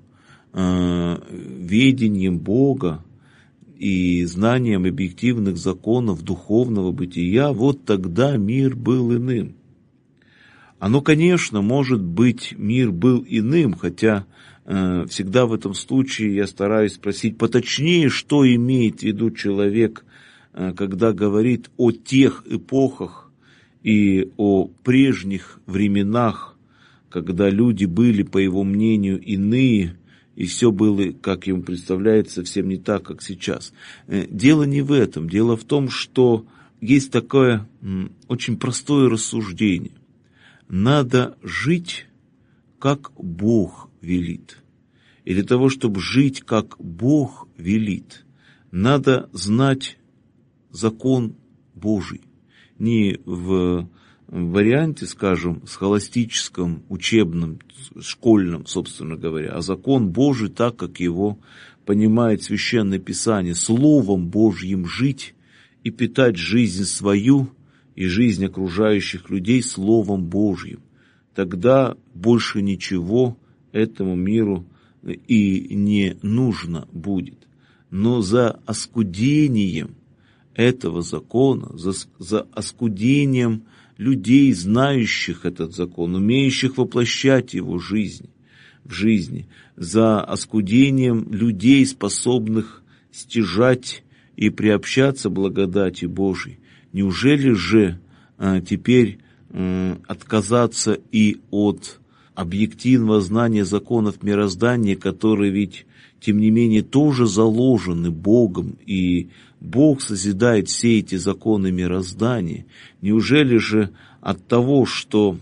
ведением Бога и знанием объективных законов духовного бытия, вот тогда мир был иным. Конечно, может быть, мир был иным, хотя всегда в этом случае я стараюсь спросить поточнее, что имеет в виду человек, когда говорит о тех эпохах и о прежних временах, когда люди были, по его мнению, иные, и все было, как ему представляется, совсем не так, как сейчас. Дело не в этом. Дело в том, что есть такое очень простое рассуждение. Надо жить, как Бог велит. И для того, чтобы жить, как Бог велит, надо знать закон Божий. Не в варианте, скажем, схоластическом, учебном, школьном, собственно говоря, а закон Божий так, как его понимает Священное Писание, Словом Божьим жить и питать жизнь свою и жизнь окружающих людей Словом Божьим. Тогда больше ничего этому миру и не нужно будет. Но за оскудением этого закона, за оскудением людей, знающих этот закон, умеющих воплощать его в жизни, за оскудением людей, способных стяжать и приобщаться благодати Божией. Неужели же теперь отказаться и от объективного знания законов мироздания, которые ведь, тем не менее, тоже заложены Богом, и Бог созидает все эти законы мироздания? Неужели же от того, что,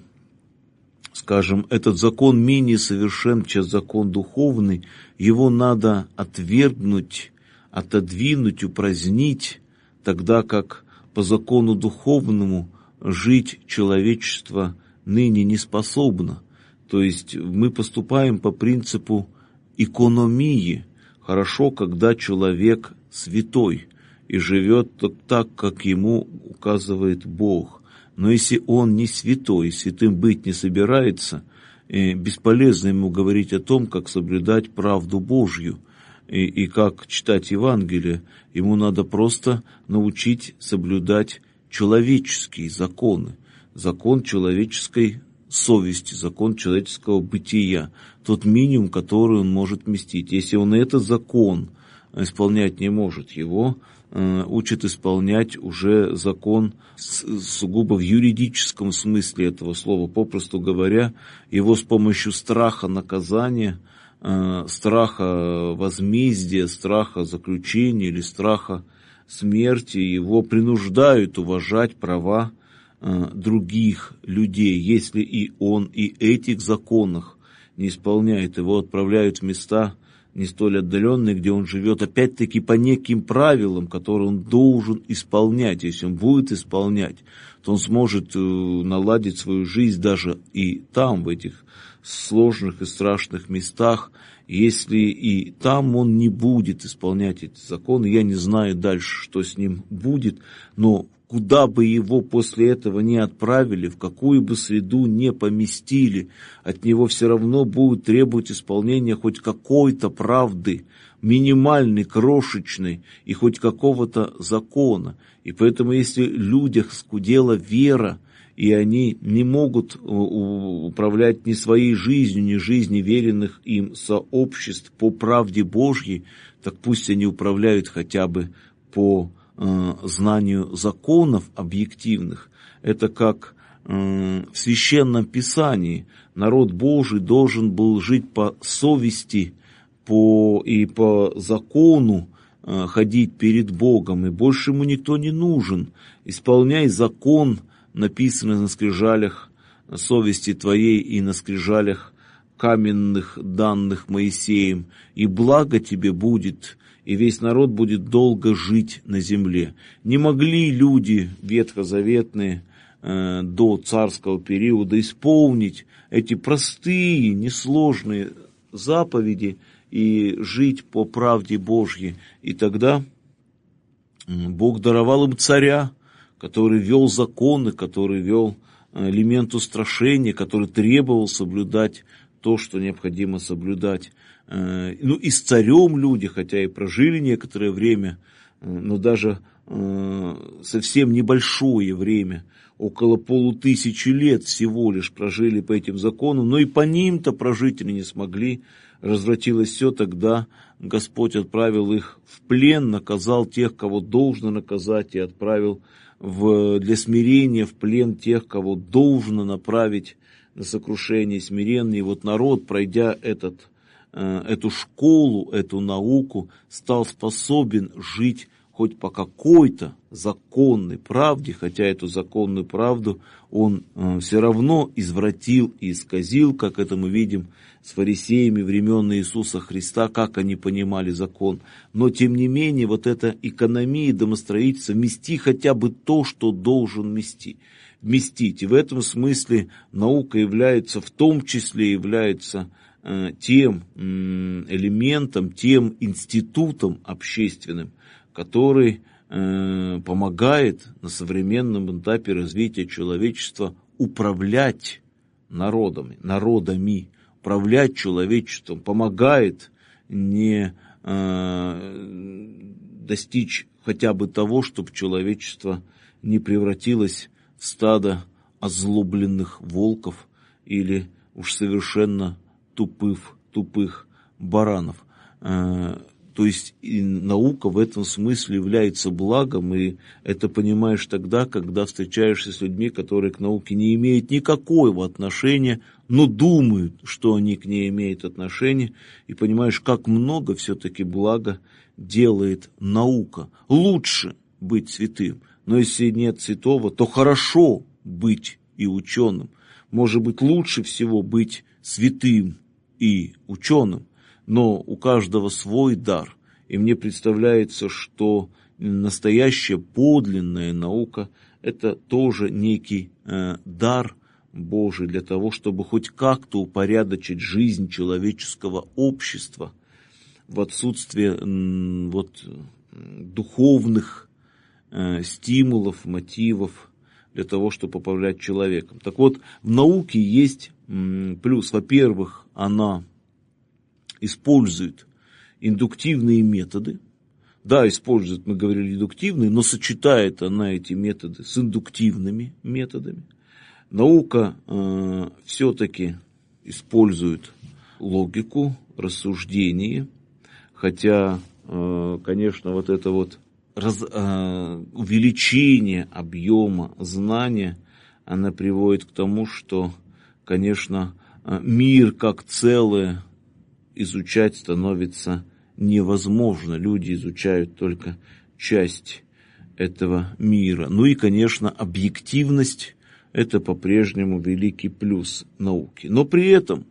скажем, этот закон менее совершен, чем закон духовный, его надо отвергнуть, отодвинуть, упразднить, тогда как по закону духовному жить человечество ныне не способно? То есть мы поступаем по принципу экономии. Хорошо, когда человек святой и живет так, как ему указывает Бог. Но если он не святой, святым быть не собирается, бесполезно ему говорить о том, как соблюдать правду Божью и как читать Евангелие. Ему надо просто научить соблюдать человеческие законы, закон человеческой совести, закон человеческого бытия, тот минимум, который он может вместить. Если он этот закон исполнять не может, его учат исполнять уже закон сугубо в юридическом смысле этого слова. Попросту говоря, его с помощью страха наказания, страха возмездия, страха заключения или страха смерти, его принуждают уважать права других людей. Если и он и этих законах не исполняет, его отправляют в места не столь отдаленные, где он живет, опять-таки по неким правилам, которые он должен исполнять. Если он будет исполнять, то он сможет наладить свою жизнь даже и там, в этих сложных и страшных местах. Если и там он не будет исполнять эти законы, я не знаю дальше, что с ним будет, но куда бы его после этого не отправили, в какую бы среду не поместили, от него все равно будут требовать исполнения хоть какой-то правды, минимальной, крошечной, и хоть какого-то закона. И поэтому, если в людях скудела вера, и они не могут управлять ни своей жизнью, ни жизнью веренных им сообществ по правде Божьей, так пусть они управляют хотя бы по знанию законов объективных. Это как в Священном Писании. Народ Божий должен был жить по совести и по закону, ходить перед Богом, и больше ему никто не нужен. Исполняй закон, написанный на скрижалях совести твоей и на скрижалях каменных, данных Моисеем, и благо тебе будет, и весь народ будет долго жить на земле. Не могли люди ветхозаветные до царского периода исполнить эти простые, несложные заповеди и жить по правде Божьей. И тогда Бог даровал им царя, который вел законы, который вел элемент устрашения, который требовал соблюдать то, что необходимо соблюдать. Ну и с царем люди, хотя и прожили некоторое время, но даже совсем небольшое время, около 500 лет всего лишь прожили по этим законам, но и по ним-то прожить они не смогли. Развратилось все, тогда Господь отправил их в плен, наказал тех, кого должно наказать, и отправил для смирения в плен тех, кого должно направить на сокрушение смиренные. И вот народ, пройдя эту школу, эту науку, стал способен жить хоть по какой-то законной правде, хотя эту законную правду он все равно извратил и исказил, как это мы видим с фарисеями времен Иисуса Христа, как они понимали закон. Но тем не менее, вот эта экономия домостроительства, вмести хотя бы то, что должен вместить. И в этом смысле наука является, в том числе является тем элементом, тем институтом общественным, который помогает на современном этапе развития человечества управлять народами, управлять человечеством, помогает не достичь хотя бы того, чтобы человечество не превратилось в стадо озлобленных волков или уж совершенно тупых баранов. То есть и наука в этом смысле является благом, и это понимаешь тогда, когда встречаешься с людьми, которые к науке не имеют никакого отношения, но думают, что они к ней имеют отношение, и понимаешь, как много все-таки блага делает наука. Лучше быть святым, но если нет святого, то хорошо быть и ученым. Может быть, лучше всего быть святым и ученым, но у каждого свой дар. И мне представляется, что настоящая подлинная наука – это тоже некий дар Божий для того, чтобы хоть как-то упорядочить жизнь человеческого общества в отсутствие духовных стимулов, мотивов для того, чтобы управлять человеком. Так вот, в науке есть плюс. Во-первых, она использует индуктивные методы. Да, использует, мы говорили, дедуктивные, но сочетает она эти методы с индуктивными методами. Наука все-таки использует логику, рассуждение, хотя, конечно, вот это вот увеличение объема знания, она приводит к тому, что, конечно, мир как целое изучать становится невозможно. Люди изучают только часть этого мира. Ну и, конечно, объективность – это по-прежнему великий плюс науки. Но при этом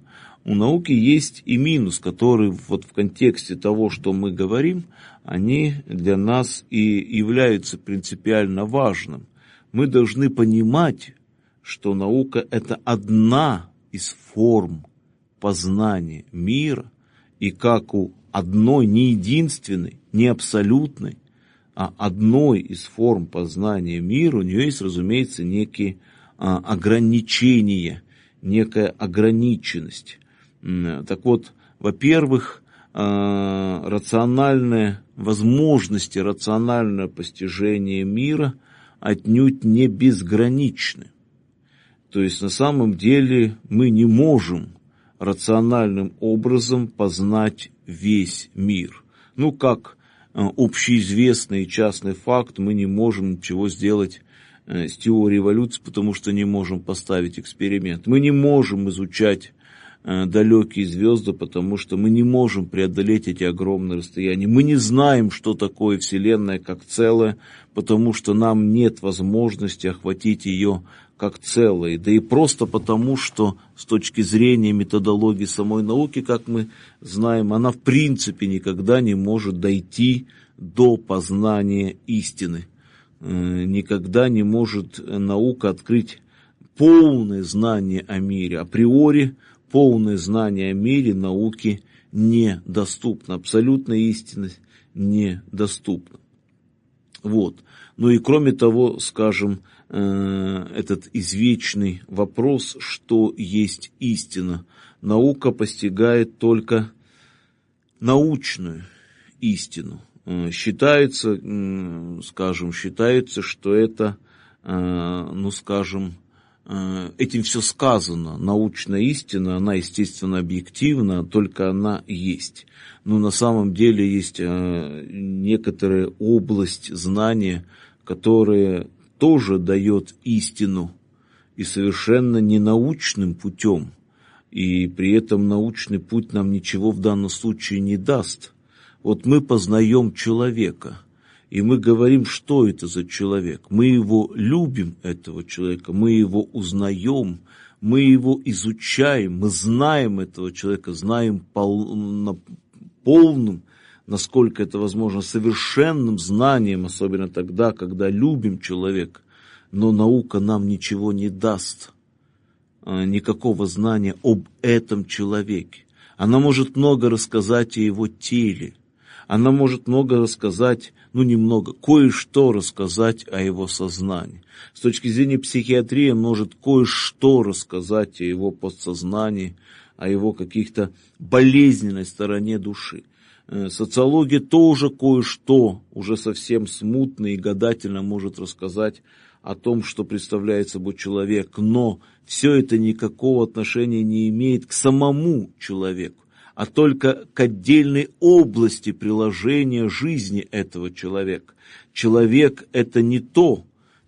у науки есть и минус, который вот в контексте того, что мы говорим, они для нас и являются принципиально важным. Мы должны понимать, что наука – это одна из форм познания мира, и как у одной, не единственной, не абсолютной, а одной из форм познания мира, у нее есть, разумеется, некие ограничения, некая ограниченность. Так вот, во-первых, рациональные возможности, рациональное постижение мира отнюдь не безграничны. То есть на самом деле мы не можем рациональным образом познать весь мир. Ну, как общеизвестный частный факт, мы не можем ничего сделать с теорией эволюции, потому что не можем поставить эксперимент. Мы не можем изучать далекие звезды, потому что мы не можем преодолеть эти огромные расстояния. Мы не знаем, что такое Вселенная как целое, потому что нам нет возможности охватить ее как целое. Да и просто потому, что с точки зрения методологии самой науки, как мы знаем, она в принципе никогда не может дойти до познания истины. Никогда не может наука открыть полное знание о мире. Априори полное знание о мире науке недоступно. Абсолютная истинность недоступна. Вот. Ну и кроме того, скажем, этот извечный вопрос, что есть истина. Наука постигает только научную истину. Считается, что это, этим все сказано. Научная истина, она, естественно, объективна, только она есть. Но на самом деле есть некоторая область знания, которая тоже дает истину, и совершенно не научным путем. И при этом научный путь нам ничего в данном случае не даст. Вот мы познаем человека, и мы говорим, что это за человек. Мы его любим, этого человека, мы его узнаем, мы его изучаем, мы знаем этого человека, знаем полным, насколько это возможно, совершенным знанием, особенно тогда, когда любим человека. Но наука нам ничего не даст, никакого знания об этом человеке. Она может много рассказать о его теле, она может много рассказать, кое-что рассказать о его сознании. С точки зрения психиатрии может кое-что рассказать о его подсознании, о его каких-то болезненной стороне души. Социология тоже кое-что, уже совсем смутно и гадательно может рассказать о том, что представляет собой человек, но все это никакого отношения не имеет к самому человеку, а только к отдельной области приложения жизни этого человека. Человек – это не то,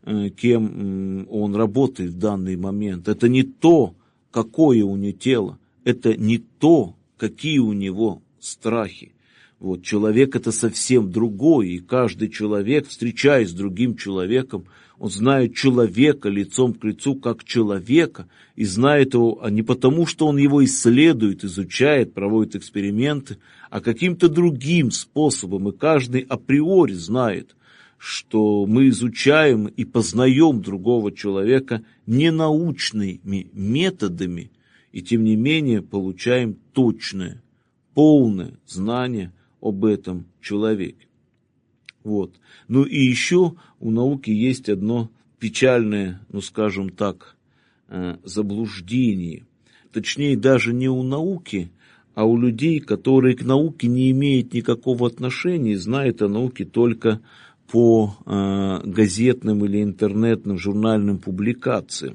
кем он работает в данный момент, это не то, какое у него тело, это не то, какие у него страхи. Вот, человек – это совсем другое, и каждый человек, встречаясь с другим человеком, он знает человека лицом к лицу как человека, и знает его не потому, что он его исследует, изучает, проводит эксперименты, а каким-то другим способом, и каждый априори знает, что мы изучаем и познаем другого человека не научными методами, и тем не менее получаем точное, полное знание об этом человеке. Вот. Ну и еще у науки есть одно печальное, заблуждение. Точнее, даже не у науки, а у людей, которые к науке не имеют никакого отношения, знают о науке только по газетным или интернетным журнальным публикациям.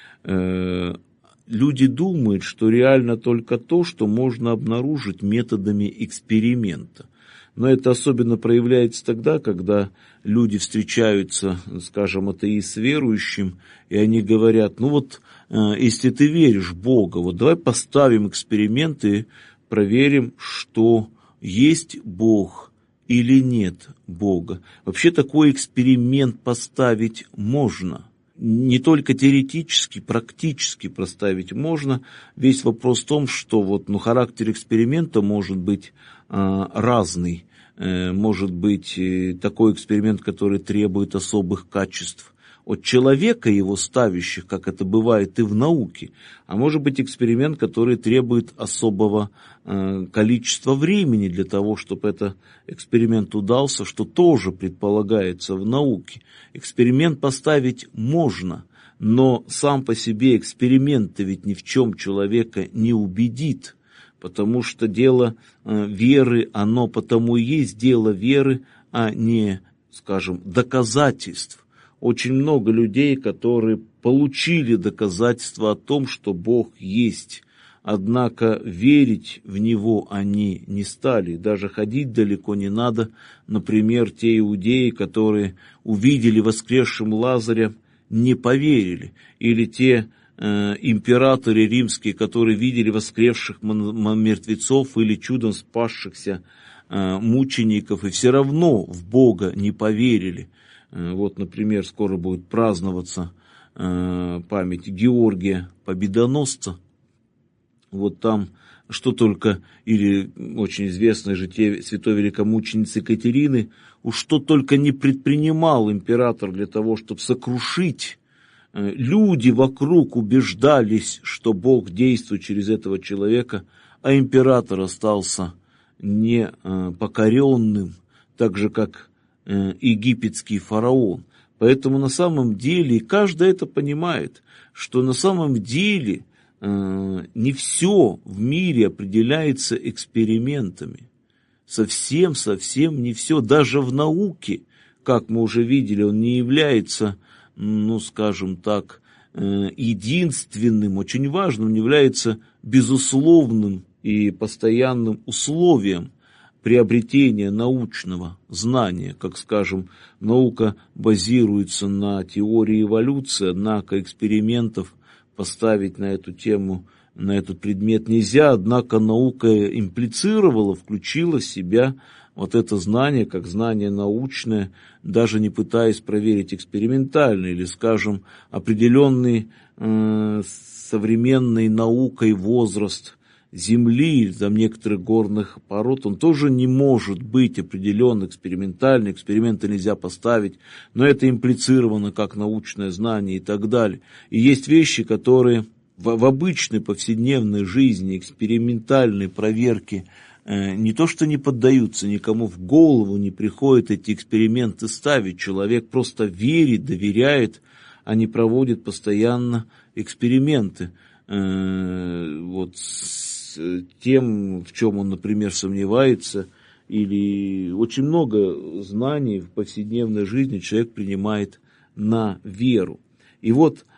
Люди думают, что реально только то, что можно обнаружить методами эксперимента. Но это особенно проявляется тогда, когда люди встречаются, атеист с верующим, и они говорят, если ты веришь в Бога, давай поставим эксперимент и проверим, что есть Бог или нет Бога. Вообще такой эксперимент поставить можно. не только теоретически, практически проставить можно. Весь вопрос в том, что характер эксперимента может быть разный. Может быть такой эксперимент, который требует особых качеств от человека, его ставящих, как это бывает и в науке, а может быть эксперимент, который требует особого количества времени для того, чтобы этот эксперимент удался, что тоже предполагается в науке. Эксперимент поставить можно, но сам по себе эксперимент-то ведь ни в чем человека не убедит, потому что дело веры, оно потому и есть дело веры, а не, скажем, доказательств. Очень много людей, которые получили доказательства о том, что Бог есть, однако верить в Него они не стали. Даже ходить далеко не надо. Например, те иудеи, которые увидели воскресшим Лазаря, не поверили. Или те императоры римские, которые видели воскресших мертвецов или чудом спасшихся мучеников, и все равно в Бога не поверили. Например, скоро будет праздноваться память Георгия Победоносца. Там что только, или очень известное житие святой великомученицы Екатерины, что только не предпринимал император для того, чтобы сокрушить. Люди вокруг убеждались, что Бог действует через этого человека, а император остался непокоренным, так же, как египетский фараон. Поэтому на самом деле, и каждый это понимает, что на самом деле не все в мире определяется экспериментами. Совсем не все. Даже в науке, как мы уже видели, он не является, скажем так, единственным, очень важным, не является безусловным и постоянным условием приобретения научного знания. Как, скажем, наука базируется на теории эволюции, однако экспериментов поставить на эту тему, на этот предмет нельзя, однако наука имплицировала, включила в себя это знание как знание научное, даже не пытаясь проверить экспериментально, или, скажем, определенный современной наукой возраст Земли или некоторых горных пород, он тоже не может быть определен экспериментально, эксперименты нельзя поставить, но это имплицировано как научное знание и так далее. И есть вещи, которые в обычной повседневной жизни, экспериментальной проверке не то что не поддаются, никому в голову не приходит эти эксперименты ставить. Человек просто верит, доверяет, а не проводит постоянно эксперименты. С тем, в чем он, например, сомневается, или очень много знаний в повседневной жизни человек принимает на веру. И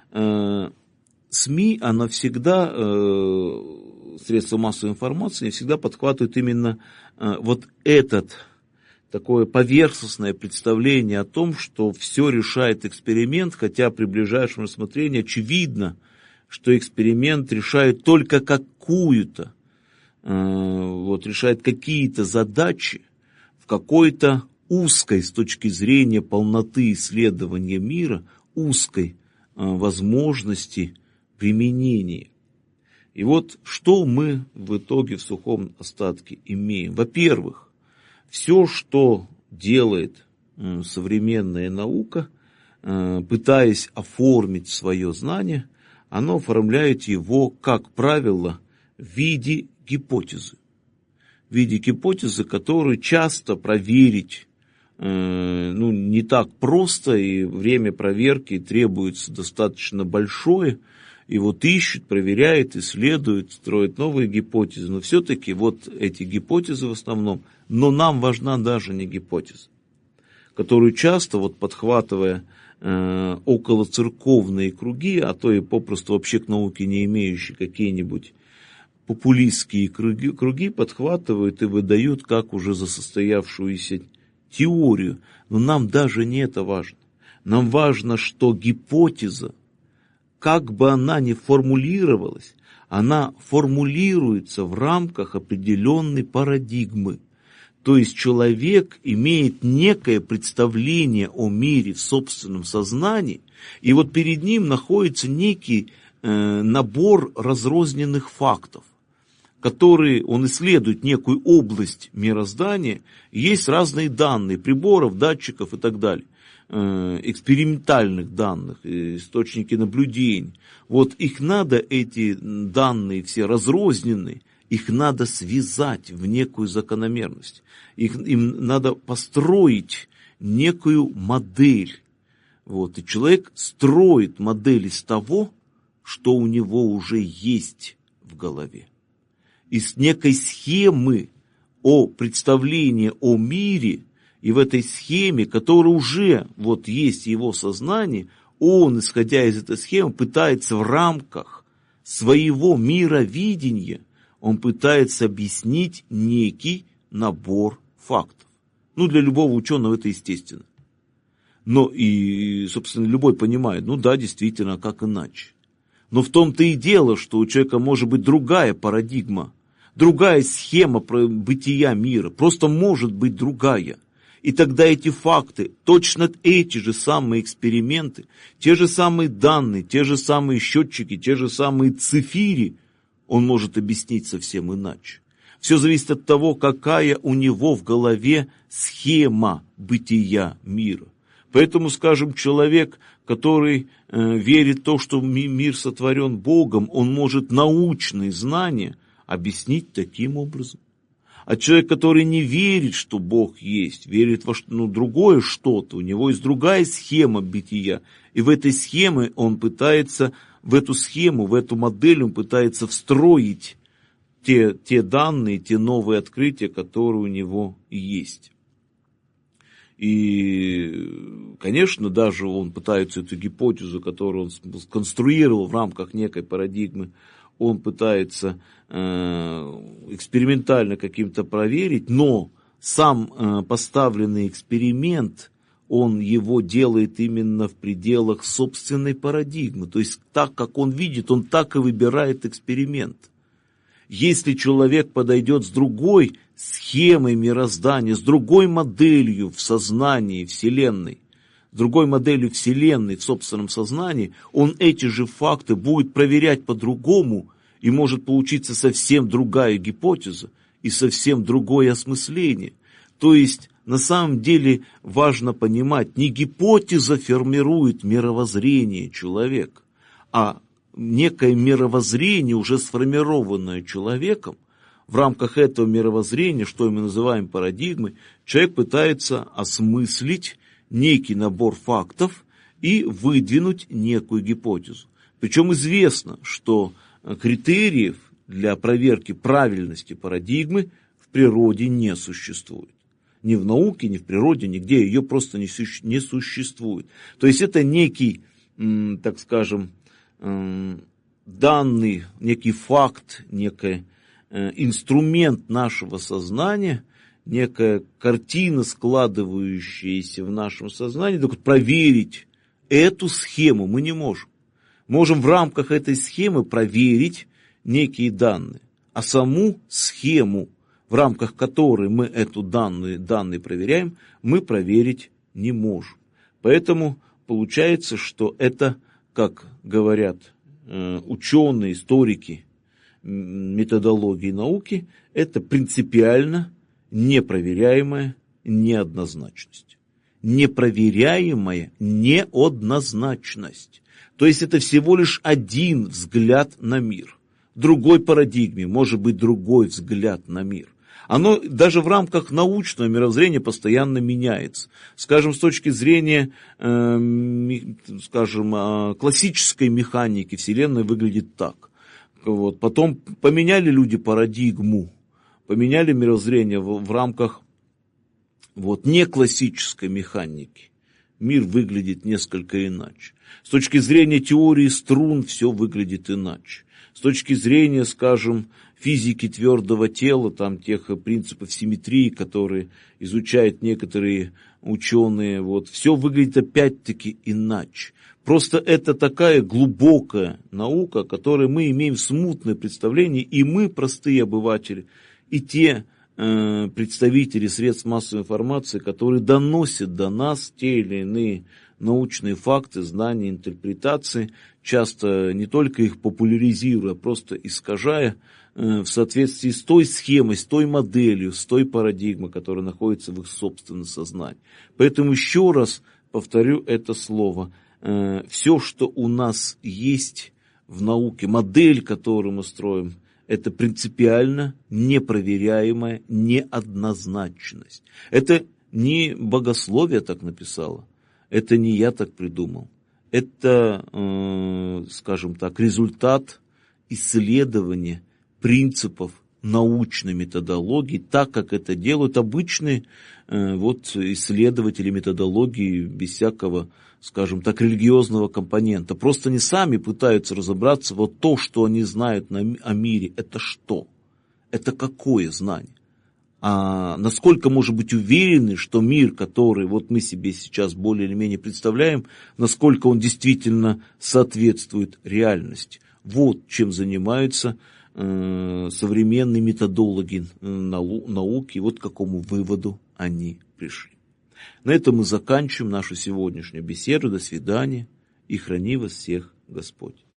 СМИ, она всегда, средства массовой информации, всегда подхватывают именно этот такое поверхностное представление о том, что все решает эксперимент, хотя при ближайшем рассмотрении очевидно, что эксперимент решает только какую-то, решает какие-то задачи в какой-то узкой, с точки зрения полноты исследования мира, узкой возможности применения. И что мы в итоге в сухом остатке имеем? Во-первых, все, что делает современная наука, пытаясь оформить свое знание, оно оформляет его, как правило, в виде гипотезы. В виде гипотезы, которую часто проверить не так просто, и время проверки требуется достаточно большое. И ищут, проверяют, исследуют, строят новые гипотезы. Но все-таки эти гипотезы в основном, но нам важна даже не гипотеза, которую часто, подхватывая околоцерковные круги, а то и попросту вообще к науке не имеющие какие-нибудь популистские круги, подхватывают и выдают как уже за состоявшуюся теорию. Но нам даже не это важно. Нам важно, что гипотеза, как бы она ни формулировалась, она формулируется в рамках определенной парадигмы. То есть человек имеет некое представление о мире в собственном сознании, и вот перед ним находится некий набор разрозненных фактов, которые он исследует некую область мироздания, есть разные данные, приборов, датчиков и так далее, экспериментальных данных, источники наблюдений. Вот их надо, эти данные все разрозненные, их надо связать в некую закономерность. Им надо построить некую модель. Вот. И человек строит модель из того, что у него уже есть в голове. Из некой схемы о представлении о мире, и в этой схеме, которая уже вот есть в его сознании, он, исходя из этой схемы, пытается в рамках своего мировидения, он пытается объяснить некий набор фактов. Ну, для любого ученого это естественно. Но и, собственно, любой понимает, ну да, действительно, как иначе. Но в том-то и дело, что у человека может быть другая парадигма, другая схема бытия мира, просто может быть другая. И тогда эти факты, точно эти же самые эксперименты, те же самые данные, те же самые счетчики, те же самые цифири, он может объяснить совсем иначе. Все зависит от того, какая у него в голове схема бытия мира. Поэтому, скажем, человек, который верит в то, что мир сотворен Богом, он может научные знания объяснить таким образом. А человек, который не верит, что Бог есть, верит во другое что-то, у него есть другая схема бытия, и в этой схеме он пытается, в эту схему, в эту модель он пытается встроить те данные, те новые открытия, которые у него есть. И, конечно, даже он пытается эту гипотезу, которую он сконструировал в рамках некой парадигмы, он пытается экспериментально каким-то проверить, но сам поставленный эксперимент, он его делает именно в пределах собственной парадигмы. То есть так, как он видит, он так и выбирает эксперимент. Если человек подойдет с другой схемой мироздания, с другой моделью в сознании Вселенной, с другой моделью Вселенной в собственном сознании, он эти же факты будет проверять по-другому, и может получиться совсем другая гипотеза и совсем другое осмысление. То есть, на самом деле, важно понимать, не гипотеза формирует мировоззрение человека, а некое мировоззрение, уже сформированное человеком. В рамках этого мировоззрения, что мы называем парадигмой, человек пытается осмыслить некий набор фактов и выдвинуть некую гипотезу. Причем известно, что критериев для проверки правильности парадигмы в природе не существует. Ни в науке, ни в природе, нигде ее просто не существует. То есть это некий, так скажем, данный, некий факт, некий инструмент нашего сознания, некая картина, складывающаяся в нашем сознании. Так вот, проверить эту схему мы не можем. Можем в рамках этой схемы проверить некие данные, а саму схему, в рамках которой мы эту данные проверяем, мы проверить не можем. Поэтому получается, что это, как говорят ученые, историки методологии науки, это принципиально непроверяемая неоднозначность. Непроверяемая неоднозначность. То есть это всего лишь один взгляд на мир. В другой парадигме может быть другой взгляд на мир. Оно даже в рамках научного мировоззрения постоянно меняется. Скажем, с точки зрения классической механики Вселенная выглядит так. Вот. Потом поменяли люди парадигму, поменяли мировоззрение в рамках неклассической механики. Мир выглядит несколько иначе. С точки зрения теории струн все выглядит иначе. С точки зрения, скажем, физики твердого тела, там тех принципов симметрии, которые изучают некоторые ученые, все выглядит опять-таки иначе. Просто это такая глубокая наука, о которой мы имеем смутное представление, и мы, простые обыватели, и те представители средств массовой информации, которые доносят до нас те или иные научные факты, знания, интерпретации, часто не только их популяризируя, а просто искажая в соответствии с той схемой, с той моделью, с той парадигмой, которая находится в их собственном сознании. Поэтому еще раз повторю это слово. Все, что у нас есть в науке, модель, которую мы строим, это принципиально непроверяемая неоднозначность. Это не богословие так написало, это не я так придумал. Это, скажем так, результат исследования принципов научной методологии, так как это делают обычные исследователи методологии без всякого, скажем так, религиозного компонента. Просто они сами пытаются разобраться, вот то, что они знают о мире, это что? Это какое знание? А насколько может быть уверены, что мир, который вот мы себе сейчас более или менее представляем, насколько он действительно соответствует реальности? Вот чем занимаются современные методологи науки, вот к какому выводу они пришли. На этом мы заканчиваем нашу сегодняшнюю беседу. До свидания и храни вас всех Господь.